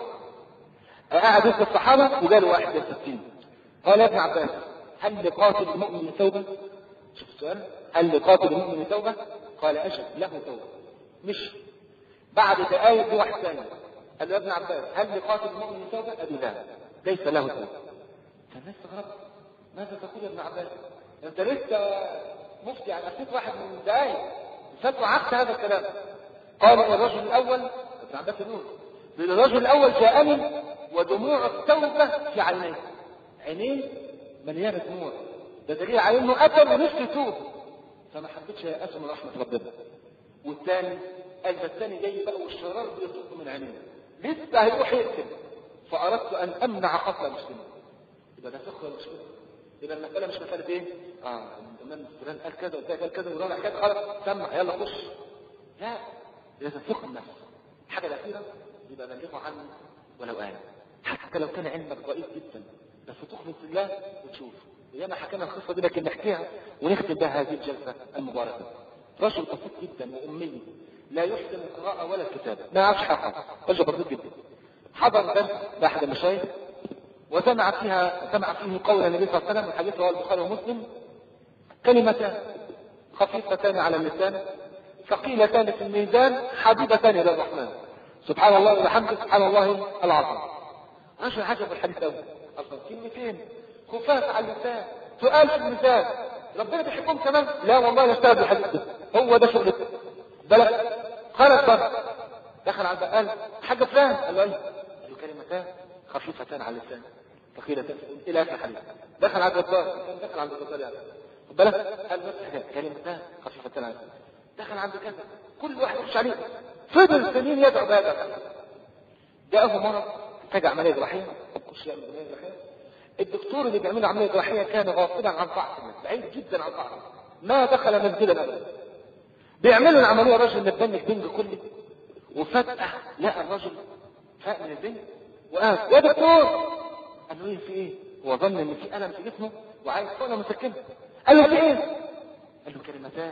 قاعد وسط الصحابه وجاله واحد يا ستين قال يا ابن عباس هل لقاتل المؤمن توبه؟ شوف السؤال، هل لقاتل المؤمن توبه؟ قال اجل له توبه. مش بعد دقائق واحد ثاني قال له يا ابن عباس هل لقاتل المؤمن توبه؟ قال لا ليس له توبه. فالناس استغربت ماذا تقول يا ابن عباس؟ انت لسه مفتي عن اخيك واحد من دقائق فتوى عكس هذا الكلام. قال الرجل الاول ابن عباس يقول الرجل الاول جاءني ودموع التوبه في عينيه، عينيه مليانه دموع، ده دليل على انه قتل ونفسه يتوب، فما حبيتش يأسه من رحمه ربنا. والثاني قال ده الثاني جاي بقى والشرار بيطق من عينيه لسه هيروح يقتل، فاردت ان امنع قتل المسلمين. يبقى ده فقه ولا مش فقه؟ يبقى المساله مش مساله ايه؟ اه الامام فلان قال كذا وده قال كذا وده كذا خلاص سمع يلا خش، لا. لازم فقه النفس. الحاجه الاخيره يبقى بلغه عنه ولو آية، حتى لو كان علمك ضئيل جدا بس تخلص الله وتشوف. وياما حكينا القصه دي لكن نحكيها ونختم بها هذه الجلسه المباركه. رجل بسيط جدا وامي لا يحسن القراءه ولا الكتابه، ما يعرفش حاجه، رجل بسيط جدا. حضر درس لاحد المشايخ وسمع فيها سمع فيه قول النبي صلى الله عليه وسلم، الحديث رواه البخاري ومسلم، كلمتان خفيفتان على اللسان ثقيلتان في الميزان حبيبتان الى الرحمن، سبحان الله وبحمده سبحان الله العظيم. عشان حاجه في الحديث الاول اصلا كلمتين خفاف على اللسان تقال في الميزان، ربنا بيحبهم كمان؟ لا والله يشتغل بالحديث ده، هو ده شغلته. بلد خلص بقى دخل على البقال حاجه فلان قال له ايه؟ قال له كلمتان خفيفتان على اللسان ثقيلتان الى اخر الحديث. دخل على الجزار دخل على الجزار يعني بلد قال بس كلمتان خفيفتان على اللسان. دخل عند كذا كل واحد يخش عليه فضل سنين يدعو بهذا. جاءه مرض محتاج عمليه جراحيه، خش يعمل عمليه جراحيه. الدكتور اللي بيعمل عمليه جراحيه كان غافلا عن طاعه الناس، بعيد جدا عن طاعه، ما دخل منزلا ابدا. بيعملوا العمليه الرجل متبنك بنج كله، وفجاه لقى الرجل فاق من البنج وقال يا دكتور. قال له ايه في ايه؟ هو ظن ان في الم في جسمه وعايز حقنه مسكنه. قال له في ايه؟ قال له كلمتان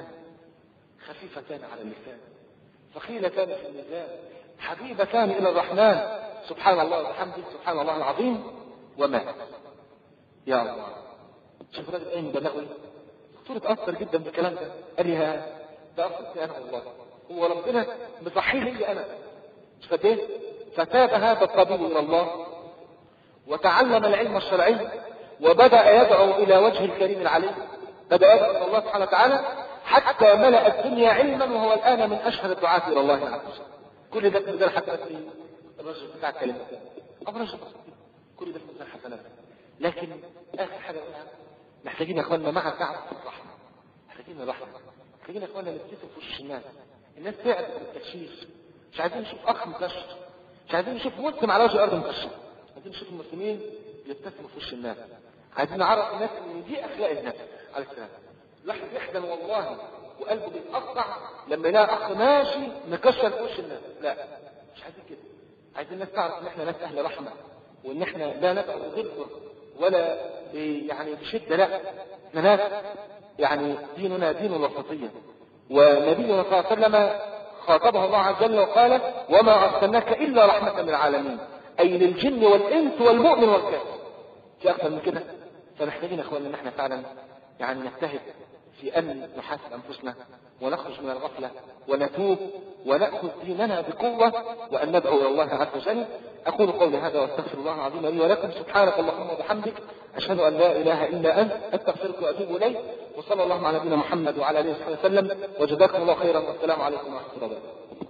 خفيفتان على اللسان ثقيلتان في الميزان حبيبتان الى الرحمن سبحان الله وبحمده سبحان الله العظيم ومات. يا الله، شوف الراجل ايه مبلغه ايه؟ الدكتور اتاثر جدا بالكلام ده، قال لي ها ده اثرت انا والله، هو ربنا مصحي لي انا. مش قد ايه؟ فتاب هذا الطبيب الى الله وتعلم العلم الشرعي وبدا يدعو الى وجه الكريم العليم، بدا يدعو الى الله سبحانه وتعالى حتى ملأ الدنيا علما، وهو الان من اشهر الدعاة الى الله عز وجل. كل ده في حتى في الرجل بتاع الكلمه أو رجل كل ده في ميزان حسنات. لكن اخر حاجه قلنا محتاجين يا اخواننا مع الدعوه الرحمه، محتاجين الرحمه، محتاجين يا اخواننا نبتسم في وش الناس. الناس تعبت من التكشيف، مش عايزين نشوف اخ مكشر، مش عايزين نشوف مسلم على وجه الارض مكشر، عايزين نشوف المسلمين يبتسموا في وش الناس، عايزين نعرف الناس ان دي اخلاق النبي عليه السلام. الواحد يحزن والله وقلبه بيتقطع لما يلاقي اخ ماشي مكشر في وش الناس. لا، مش عايزين كده، عايزين الناس تعرف ان احنا ناس اهل رحمه، وان احنا لا ندعو بغلظه ولا يعني بشده، لا احنا ناس يعني ديننا دين الوسطيه. ونبينا صلى الله عليه وسلم خاطبه الله عز وجل وقال: وما ارسلناك الا رحمه للعالمين، اي للجن والانس والمؤمن والكافر. في اكثر من كده؟ فمحتاجين يا اخواننا ان احنا فعلا يعني نجتهد في ان نحاسب انفسنا ونخرج من الغفله ونتوب وناخذ ديننا بقوه وان ندعو الى الله عز وجل. اقول قولي هذا واستغفر الله العظيم لي ولكم. سبحانك اللهم وبحمدك، اشهد ان لا اله الا انت، استغفرك واتوب اليك. وصلى الله على نبينا محمد وعلى اله وصحبه وسلم، وجزاكم الله خيرا، والسلام عليكم ورحمه الله وبركاته.